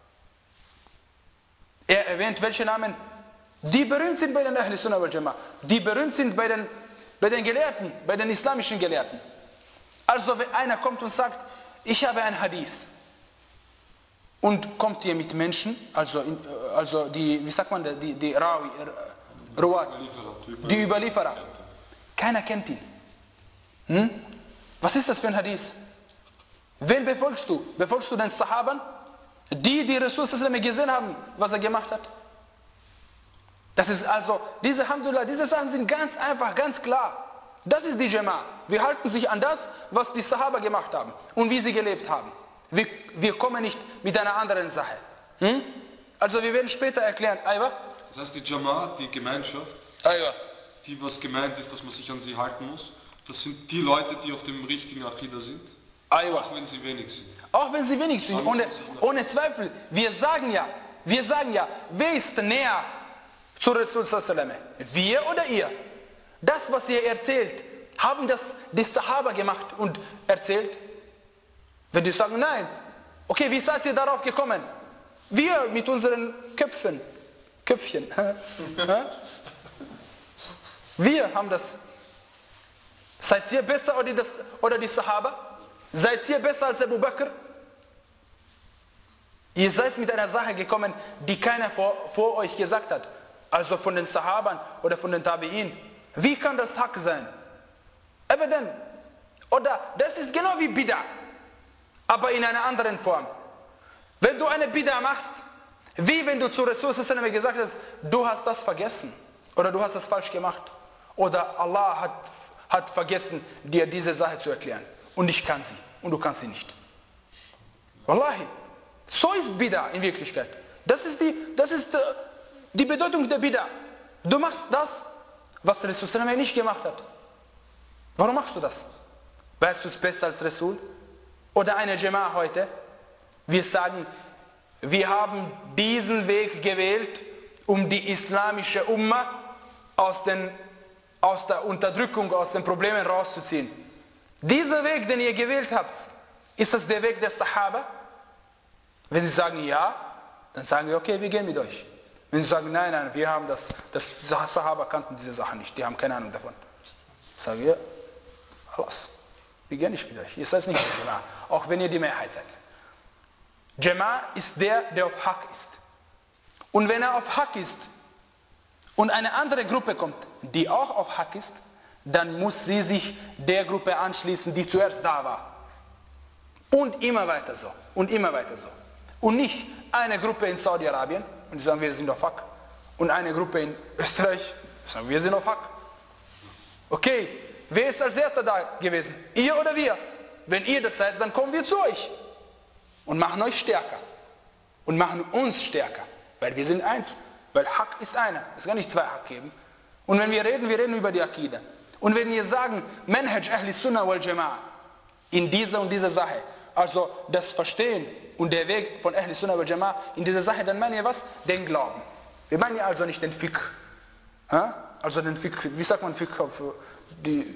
Er erwähnt welche Namen? Die berühmt sind bei den Ahl Sunnah wal Jama'a. Die berühmt sind bei den, bei den Gelehrten, bei den islamischen Gelehrten. Also wenn einer kommt und sagt, ich habe ein Hadith. Und kommt hier mit Menschen, also, also die, wie sagt man, die, die Rawi, Ruat, die Überlieferer. Keiner kennt ihn. Hm? Was ist das für ein Hadith? Wen befolgst du? Befolgst du den Sahaban? Die, die Rasul gesehen haben, was er gemacht hat? Das ist also, diese, Alhamdulillah, diese Sachen sind ganz einfach, ganz klar. Das ist die Jama'a. Wir halten sich an das, was die Sahaba gemacht haben und wie sie gelebt haben. Wir, wir kommen nicht mit einer anderen Sache. Hm? Also wir werden später erklären. Aywa? Das heißt, die Jama'a, die Gemeinschaft, Aywa. die was gemeint ist, dass man sich an sie halten muss, das sind die Leute, die auf dem richtigen Aqidah sind. Aywa. Auch wenn sie wenig sind. Auch wenn sie wenig sind, ohne, ohne Zweifel. Wir sagen ja, wir sagen ja, wer ist näher zu Rasul sallallahu alaihi wasallam? Wir oder ihr? Das, was ihr erzählt, haben das die Sahaba gemacht und erzählt? Wenn die sagen, nein, okay, wie seid ihr darauf gekommen? Wir mit unseren Köpfen, Köpfchen, wir haben das. Seid ihr besser oder, das, oder die Sahaba? Seid ihr besser als Abu Bakr? Ihr seid mit einer Sache gekommen, die keiner vor, vor euch gesagt hat. Also von den Sahabern oder von den Tabi'in. Wie kann das Haq sein? Abadan. Oder das ist genau wie Bid'a. aber in einer anderen Form. Wenn du eine Bid'a machst, wie wenn du zu Rasul gesagt hast, du hast das vergessen oder du hast das falsch gemacht oder Allah hat, hat vergessen, dir diese Sache zu erklären und ich kann sie und du kannst sie nicht. Wallahi, so ist Bid'a in Wirklichkeit. Das ist die, das ist die Bedeutung der Bid'a. Du machst das, was Rasul nicht gemacht hat. Warum machst du das? Weißt du es besser als Rasul? Oder eine Jama'a heute? Wir sagen, wir haben diesen Weg gewählt, um die islamische Umma aus, den, aus der Unterdrückung, aus den Problemen rauszuziehen. Dieser Weg, den ihr gewählt habt, ist das der Weg der Sahaba? Wenn sie sagen ja, dann sagen wir, okay, wir gehen mit euch. Wenn sie sagen, nein, nein, wir haben das, das Sahaba kannten diese Sachen nicht, die haben keine Ahnung davon. Sagen wir, alles, wir gehen nicht mit euch, ihr seid nicht Jama'a, auch wenn ihr die Mehrheit seid. Jama'a ist der, der auf Haq ist. Und wenn er auf Haq ist und eine andere Gruppe kommt, die auch auf Haq ist, dann muss sie sich der Gruppe anschließen, die zuerst da war. Und immer weiter so. Und immer weiter so. Und nicht eine Gruppe in Saudi-Arabien, und die sagen, wir sind auf Haq. Und eine Gruppe in Österreich, die sagen, wir sind auf Haq. Okay, wer ist als erster da gewesen? Ihr oder wir? Wenn ihr das seid, dann kommen wir zu euch. Und machen euch stärker. Und machen uns stärker. Weil wir sind eins. Weil Haq ist einer. Es kann nicht zwei Haq geben. Und wenn wir reden, wir reden über die Akida. Und wenn wir sagen, Manhaj Ahli Sunnah wal Jama'a, in dieser und dieser Sache, also das Verstehen und der Weg von Ahli Sunnah wal Jama'a in dieser Sache, dann meinen wir was? Den Glauben. Wir meinen ja also nicht den Fiqh. Ha? Also den Fiqh, wie sagt man Fiqh auf die...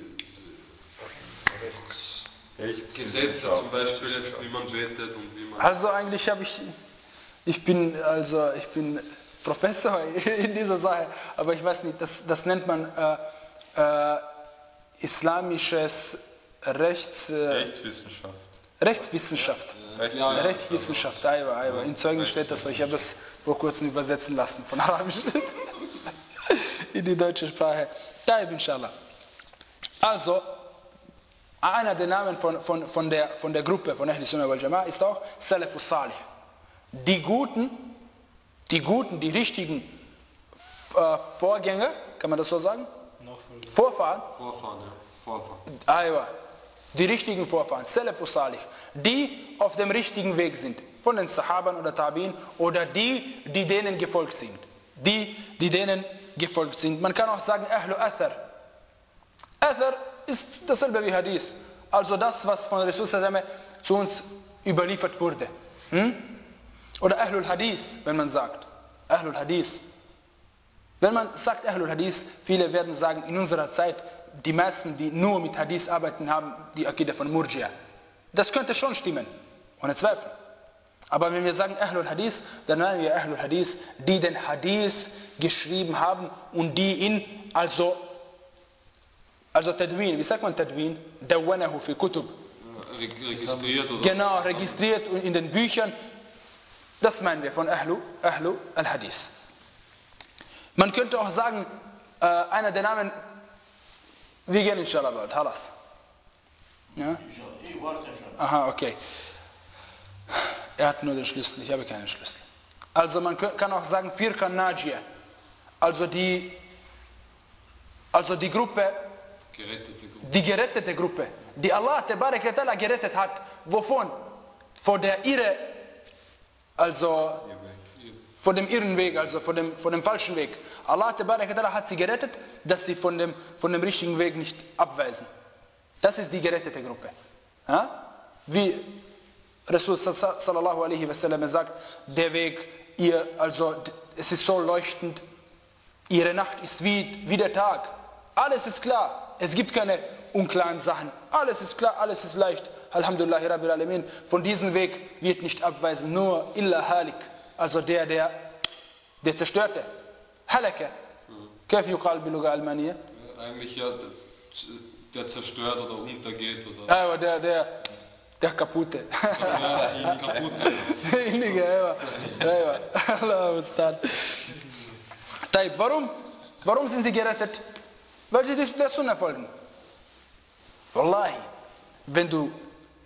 Gesetze zum Beispiel, jetzt, wie man betet und wie man... Also eigentlich habe ich, ich bin, also ich bin Professor in dieser Sache, aber ich weiß nicht, das, das nennt man äh, äh, islamisches Rechts... Äh, Rechtswissenschaft. Rechtswissenschaft. Ja, ja, Rechtswissenschaft, ja, ja, ja. Im Zeugnis steht das so, ich habe das vor kurzem übersetzen lassen von Arabisch in die deutsche Sprache. Taib, inshallah. Also, einer der Namen von, von, von, der, von der Gruppe von Ahli Sunnah wal Jama'a ist auch Salafus Salih. Die Guten, die Guten, die richtigen äh, Vorgänger, kann man das so sagen? Vorfahren? Vorfahren, ja. Vorfahren. Ah, ja. Die richtigen Vorfahren, Salafus Salih, die auf dem richtigen Weg sind, von den Sahabern oder Tabi'in oder die, die denen gefolgt sind. Die, die denen gefolgt sind. Man kann auch sagen, Ahlu Athar. Athar ist dasselbe wie Hadith. Also das, was von Rasul zu uns überliefert wurde. Hm? Oder Ahlul Hadith, wenn man sagt. Ahlul Hadith. Wenn man sagt Ahlul Hadith, viele werden sagen, in unserer Zeit, die meisten, die nur mit Hadith arbeiten, haben die Akida von Murji'a. Das könnte schon stimmen, ohne Zweifel. Aber wenn wir sagen Ahlul Hadith, dann meinen wir Ahlul Hadith, die den Hadith geschrieben haben und die ihn also, also Tadwin, wie sagt man Tadwin? Dawwanahu fi Kutub. Registriert oder? Genau, registriert in den Büchern. Das meinen wir von Ahlu, Ahlu al-Hadith. Man könnte auch sagen, äh, einer der Namen, wir gehen inshallah bald, halas. Ja? Aha, okay. Er hat nur den Schlüssel, ich habe keinen Schlüssel. Also man kann auch sagen Firqa Najiyah, also die, also die Gruppe, Gerettete Gruppe. die gerettete Gruppe, die Allah Tabarak wa Ta'ala gerettet hat. Wovon? Vor der Irre, also von dem Irrenweg, also von dem, von dem falschen Weg. Allah Tabarak wa Ta'ala hat sie gerettet, dass sie von dem, von dem richtigen Weg nicht abweisen. Das ist die gerettete Gruppe. Ja? Wie Rasul sallallahu alaihi wasallam sagt, der Weg, ihr, also es ist so leuchtend, ihre Nacht ist wie, wie der Tag. Alles ist klar, es gibt keine unklaren Sachen. Alles ist klar, alles ist leicht. Alhamdulillah Rabbil Alamin. Von diesem Weg wird nicht abweisen, nur illa halik, also der, der, der Zerstörte. Halaka. Kaif yuqal biluga almaniya? Eigentlich ja, der zerstört oder untergeht oder... Aber der, der, der kaputte. Ja, die kaputte. Derjenige, ja. Ja, Allah Ustad. Taib, warum? Warum sind sie gerettet? Weil sie der Sunna folgen. Wallahi, wenn du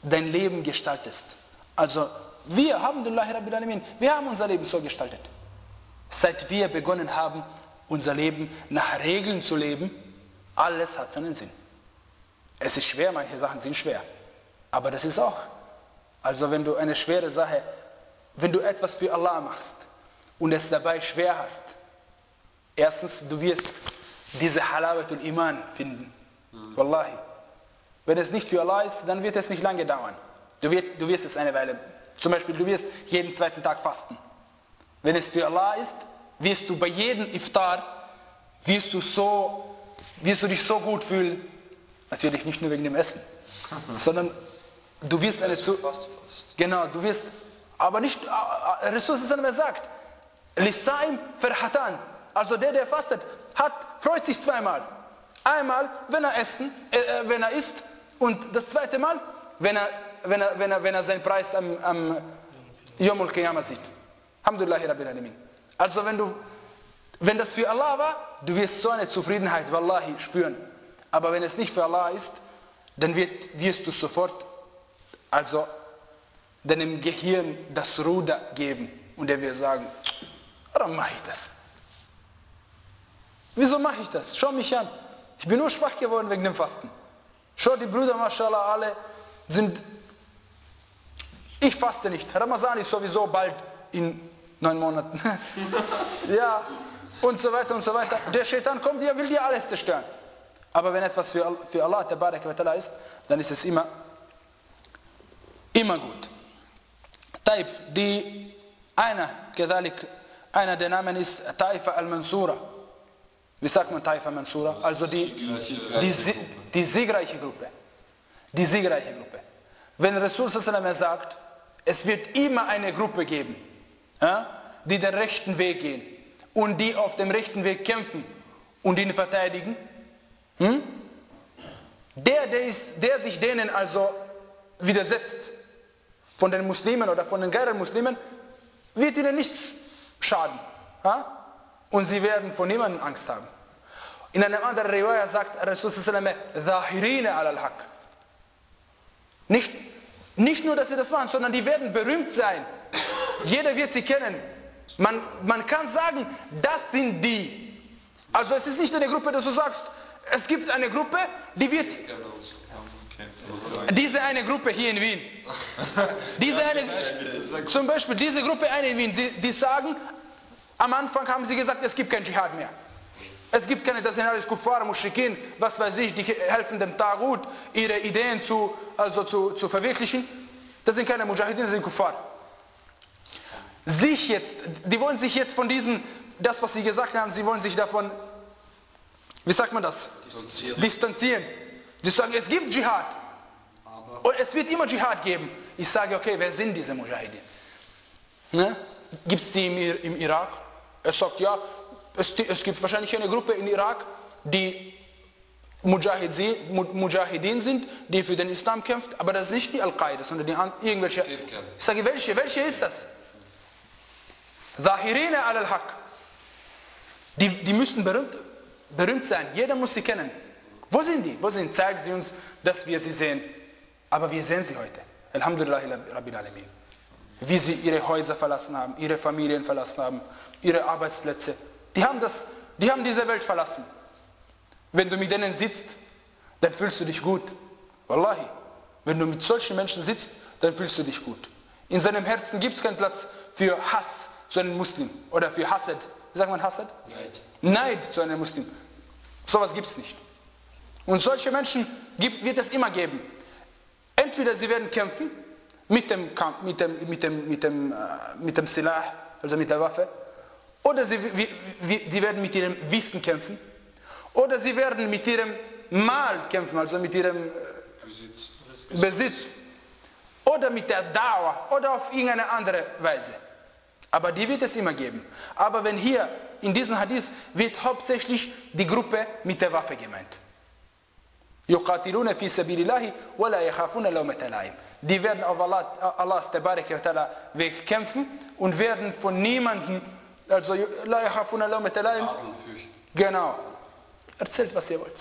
dein Leben gestaltest. Also wir, Alhamdulillah Rabbil Alamin, wir haben unser Leben so gestaltet. Seit wir begonnen haben, unser Leben nach Regeln zu leben, alles hat seinen Sinn. Es ist schwer, manche Sachen sind schwer. Aber das ist auch. Also wenn du eine schwere Sache, wenn du etwas für Allah machst und es dabei schwer hast, erstens, du wirst diese Halawatul Iman finden. Wallahi. Wenn es nicht für Allah ist, dann wird es nicht lange dauern. Du wirst, du wirst es eine Weile, zum Beispiel, du wirst jeden zweiten Tag fasten. Wenn es für Allah ist, wirst du bei jedem Iftar, wirst du, so, wirst du dich so gut fühlen, natürlich nicht nur wegen dem Essen, sondern du wirst eine zu, genau, du wirst, aber nicht, Rasul sagt, Lisaim Farhatan, also der, der fastet, hat, freut sich zweimal. Einmal, wenn er essen, äh, wenn er isst, und das zweite Mal, wenn er, wenn er, wenn er, wenn er seinen Preis am, am Yom al-Qiyamah sieht. Alhamdulillah Rabbil Alamin. Also wenn du, wenn das für Allah war, du wirst so eine Zufriedenheit, Wallahi, spüren. Aber wenn es nicht für Allah ist, dann wird, wirst du sofort, also deinem Gehirn das Ruder geben. Und er wird sagen, warum mache ich das? Wieso mache ich das? Schau mich an. Ich bin nur schwach geworden wegen dem Fasten. Schau, die Brüder, mashallah, alle sind, ich faste nicht. Ramazan ist sowieso bald in neun Monaten. Ja, und so weiter und so weiter. Der Shaitan kommt, der will dir alles zerstören. Aber wenn etwas für, für Allah Tabarak wa Ta'ala ist, dann ist es immer, immer gut. Taib, die, einer, gedalik, einer der Namen ist Taifa al-Mansura. Wie sagt man Taifa al-Mansura? Also die, die, die siegreiche Gruppe. Die siegreiche Gruppe. Wenn Rasul sallallahu sagt, es wird immer eine Gruppe geben, ja, die den rechten Weg gehen und die auf dem rechten Weg kämpfen und ihn verteidigen, hm? der, der, ist, der sich denen also widersetzt, von den Muslimen oder von den Geirer-Muslimen, wird ihnen nichts schaden. Ja? Und sie werden vor niemandem Angst haben. In einem anderen Riwaya sagt Rasul sallallahu alaihi wasallam, nicht, nicht nur, dass sie das machen, sondern die werden berühmt sein. Jeder wird sie kennen. Man, man kann sagen, das sind die. Also es ist nicht eine Gruppe, dass du sagst, es gibt eine Gruppe, die wird... Diese eine Gruppe hier in Wien. Diese eine, zum Beispiel diese Gruppe eine in Wien, die, die sagen, am Anfang haben sie gesagt, es gibt kein Dschihad mehr. Es gibt keine, das sind alles Kuffar, Mushrikin, was weiß ich, die helfen dem Tagut, ihre Ideen zu, also zu, zu verwirklichen. Das sind keine Mujahideen, das sind Kuffar. Sich jetzt, die wollen sich jetzt von diesen, das was sie gesagt haben, sie wollen sich davon, wie sagt man das? Distanzieren. Distanzieren. Die sagen, es gibt Dschihad. Und es wird immer Dschihad geben. Ich sage, okay, wer sind diese Mujahideen? Ne? Gibt es die im, im Irak? Er sagt, ja, es, es gibt wahrscheinlich eine Gruppe in Irak, die Mujahideen sind, die für den Islam kämpft, aber das ist nicht die Al-Qaida, sondern die irgendwelche. Ich sage, welche? Welche ist das? Zahirina al-Haq. Die, die müssen berühmt, berühmt sein. Jeder muss sie kennen. Wo sind die? Wo sind? Zeigen sie uns, dass wir sie sehen. Aber wir sehen sie heute. Alhamdulillah Rabbil Alamin. Wie sie ihre Häuser verlassen haben, ihre Familien verlassen haben, ihre Arbeitsplätze. Die haben, das, die haben diese Welt verlassen. Wenn du mit denen sitzt, dann fühlst du dich gut. Wallahi. Wenn du mit solchen Menschen sitzt, dann fühlst du dich gut. In seinem Herzen gibt es keinen Platz für Hass zu einem Muslim. Oder für Hasad. Wie sagt man Hasad? Neid. Neid zu einem Muslim. Sowas gibt es nicht. Und solche Menschen gibt, wird es immer geben. Entweder sie werden kämpfen mit dem, mit dem, mit dem, mit dem, mit dem Silah, also mit der Waffe, oder sie wie, wie, die werden mit ihrem Wissen kämpfen, oder sie werden mit ihrem Mal kämpfen, also mit ihrem Besitz, Besitz. Oder mit der Dauer, oder auf irgendeine andere Weise. Aber die wird es immer geben. Aber wenn hier in diesem Hadith wird hauptsächlich die Gruppe mit der Waffe gemeint. يقاتلون في سبيل الله ولا يخافون لومة لائم. Die werden auf Allah, Allahs Tabarak wa Ta'ala Weg kämpfen und werden von niemandem, also لا يخافون لومة لائم. Genau. Erzählt, was ihr wollt.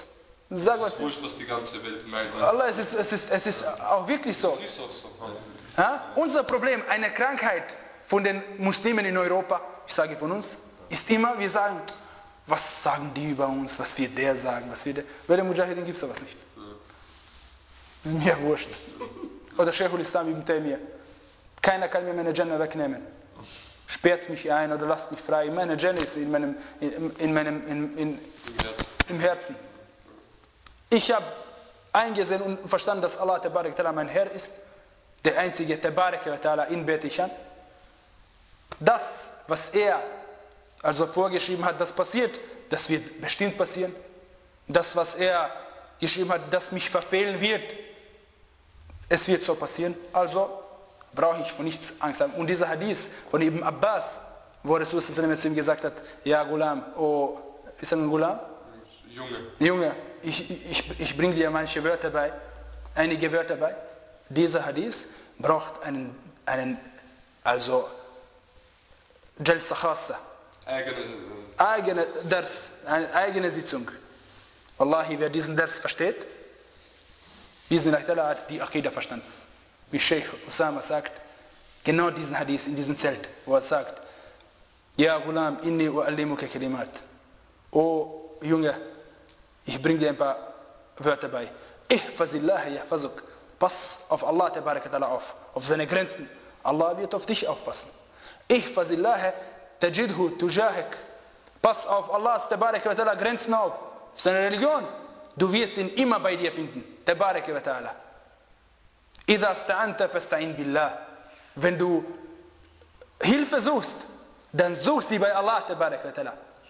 Sag was. Es ist wurscht, was die ganze Welt meint. Allah, es ist, es ist, es ist auch wirklich so. Es ist auch so. Ja? Unser Problem, eine Krankheit von den Muslimen in Europa, ich sage von uns, ist immer, wir sagen, was sagen die über uns, was wird der sagen, was wird der. Bei den Mujahideen gibt es sowas nicht. Das ist mir wurscht. Oder Sheikhul Islam ibn Taymiyyah. Keiner kann mir meine Jannah wegnehmen. Sperrt mich ein oder lasst mich frei. Meine Jannah ist in meinem, in, in meinem in, in, im Herzen. Ich habe eingesehen und verstanden, dass Allah Tabarak Ta'ala mein Herr ist. Der einzige Tabarak Ta'ala, ihn bete ich an. Das, was er also vorgeschrieben hat, das passiert, das wird bestimmt passieren. Das, was er geschrieben hat, das mich verfehlen wird, es wird so passieren. Also brauche ich von nichts Angst haben. Und dieser Hadith von Ibn Abbas, wo Rasul zu ihm gesagt hat, ja Gulam, oh, ist er ein Gulam? Junge. Junge, ich, ich, ich bringe dir manche Wörter bei, einige Wörter bei. Dieser Hadith braucht einen, einen also Jalsa Khassa. Eigene, eigene Dars, eine eigene Sitzung. Wallahi, wer diesen Dars versteht, Bismillah hat die Aqidah verstanden. Wie Sheikh Usama sagt, genau diesen Hadith in diesem Zelt, wo er sagt, Ja Ghulam, inni u'allimuka kalimat. Oh Junge, ich bringe dir ein paar Wörter bei. Ihfazillah yahfazuk. Pass auf Allah Tabaraka Ta'ala auf, auf seine Grenzen. Allah wird auf dich aufpassen. Ihfazillah tajidhu tujahik. Pass auf Allahs Tabaraka Ta'ala Grenzen auf, auf seine Religion. Du wirst ihn immer bei dir finden. Tabaraka Ta'ala. Idha sta'anta fasta'in billah. Wenn du Hilfe suchst, dann such sie bei Allah Tabaraka Ta'ala.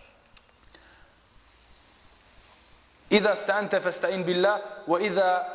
إذا استعنت فاستعين بالله وإذا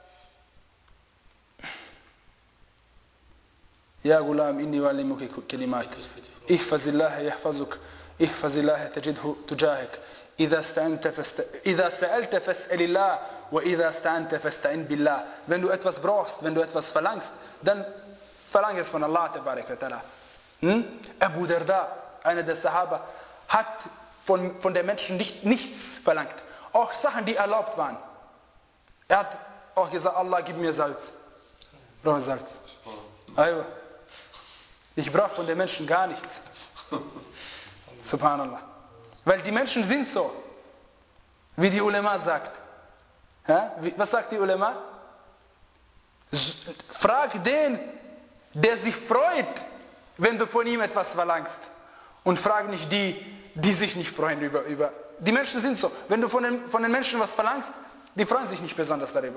يا غلام إني أعلمك كلمات احفظ الله يحفظك احفظ الله تجده تجاهك إذا استعنت فاست... إذا سألت فاسأل الله وإذا استعنت فاستعين بالله. Wenn du etwas brauchst, wenn du etwas verlangst, dann verlang es von Allah Tabaraka Ta'ala. Hm? Abu Darda, einer der Sahaba, hat von, von den Menschen nicht, nichts verlangt. Auch Sachen, die erlaubt waren. Er hat auch gesagt, Allah, gib mir Salz. Ich brauche Salz. Ich brauche von den Menschen gar nichts. Subhanallah. Weil die Menschen sind so, wie die Ulema sagt. Ja? Was sagt die Ulema? Frag den, der sich freut, wenn du von ihm etwas verlangst. Und frag nicht die, die sich nicht freuen über... über Die Menschen sind so. Wenn du von den, von den Menschen was verlangst, die freuen sich nicht besonders darüber.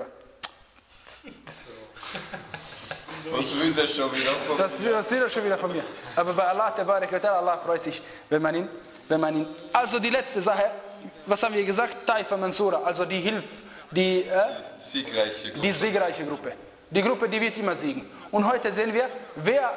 Was will der schon wieder von mir? Das will er schon wieder von mir. Aber bei Allah, Allah freut sich, wenn man ihn, wenn man ihn... Also die letzte Sache, was haben wir gesagt? Taifa Mansura, also die Hilfe, die, äh, siegreiche Gruppe. die siegreiche Gruppe. Die Gruppe, die wird immer siegen. Und heute sehen wir, wer...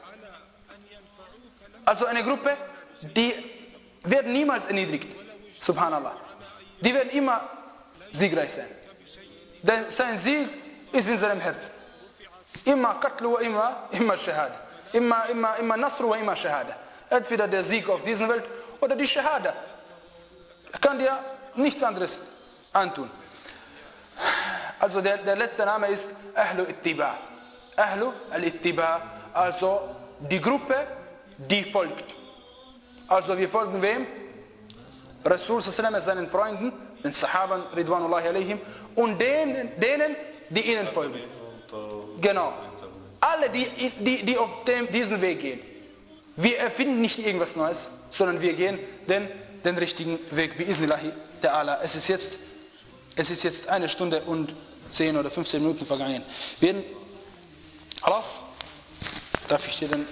Also eine Gruppe, die wird niemals erniedrigt. Subhanallah. Die werden immer siegreich sein. Denn sein Sieg ist in seinem Herzen. Immer Qatlu wa immer, immer Shahada. Immer, immer, immer Nasru wa immer Shahada. Entweder der Sieg auf dieser Welt oder die Shahada. Er kann dir nichts anderes antun. Also der, der letzte Name ist Ahlu Ittiba. Ahlu al-Ittiba. Also die Gruppe, die folgt. Also wir folgen wem? Rasul sallallahu seinen Freunden, den Sahaban Ridwanullahi alayhim und denen, denen, die ihnen folgen. Genau. Alle, die, die, die auf dem, diesen Weg gehen. Wir erfinden nicht irgendwas Neues, sondern wir gehen den, den richtigen Weg. Bi'iznillahi ta'ala. Es ist jetzt, es ist jetzt eine Stunde und zehn oder fünfzehn Minuten vergangen. Wir werden, Alas, darf ich dir den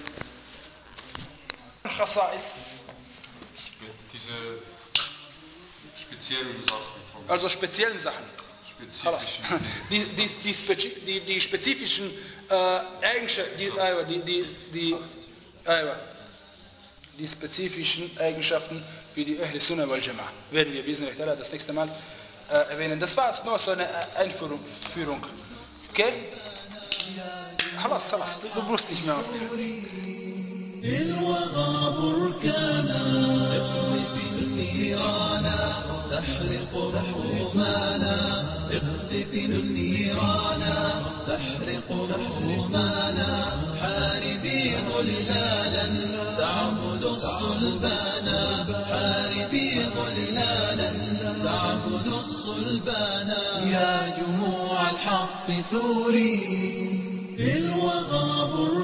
Khasa'is, diese speziellen Sachen. Von also speziellen Sachen. Spezifischen die, die, die, spezi die, die spezifischen äh, Eigenschaften, die, äh, die, die, die, äh, die spezifischen Eigenschaften für die Ahl Sunnah wal Jama'ah werden wir bismillah das nächste Mal äh, erwähnen. Das war nur so eine Einführung. Okay? Halas, halas, du brauchst nicht mehr. الوغى بركانا اقذف النيرانا تحرق رحومنا اقذف النيرانا تحرق رحومنا حاربي ظلالا تعبد الصلبانا حاربي ظلالا تعبد الصلبانا يا جموع الحق ثوري الوغى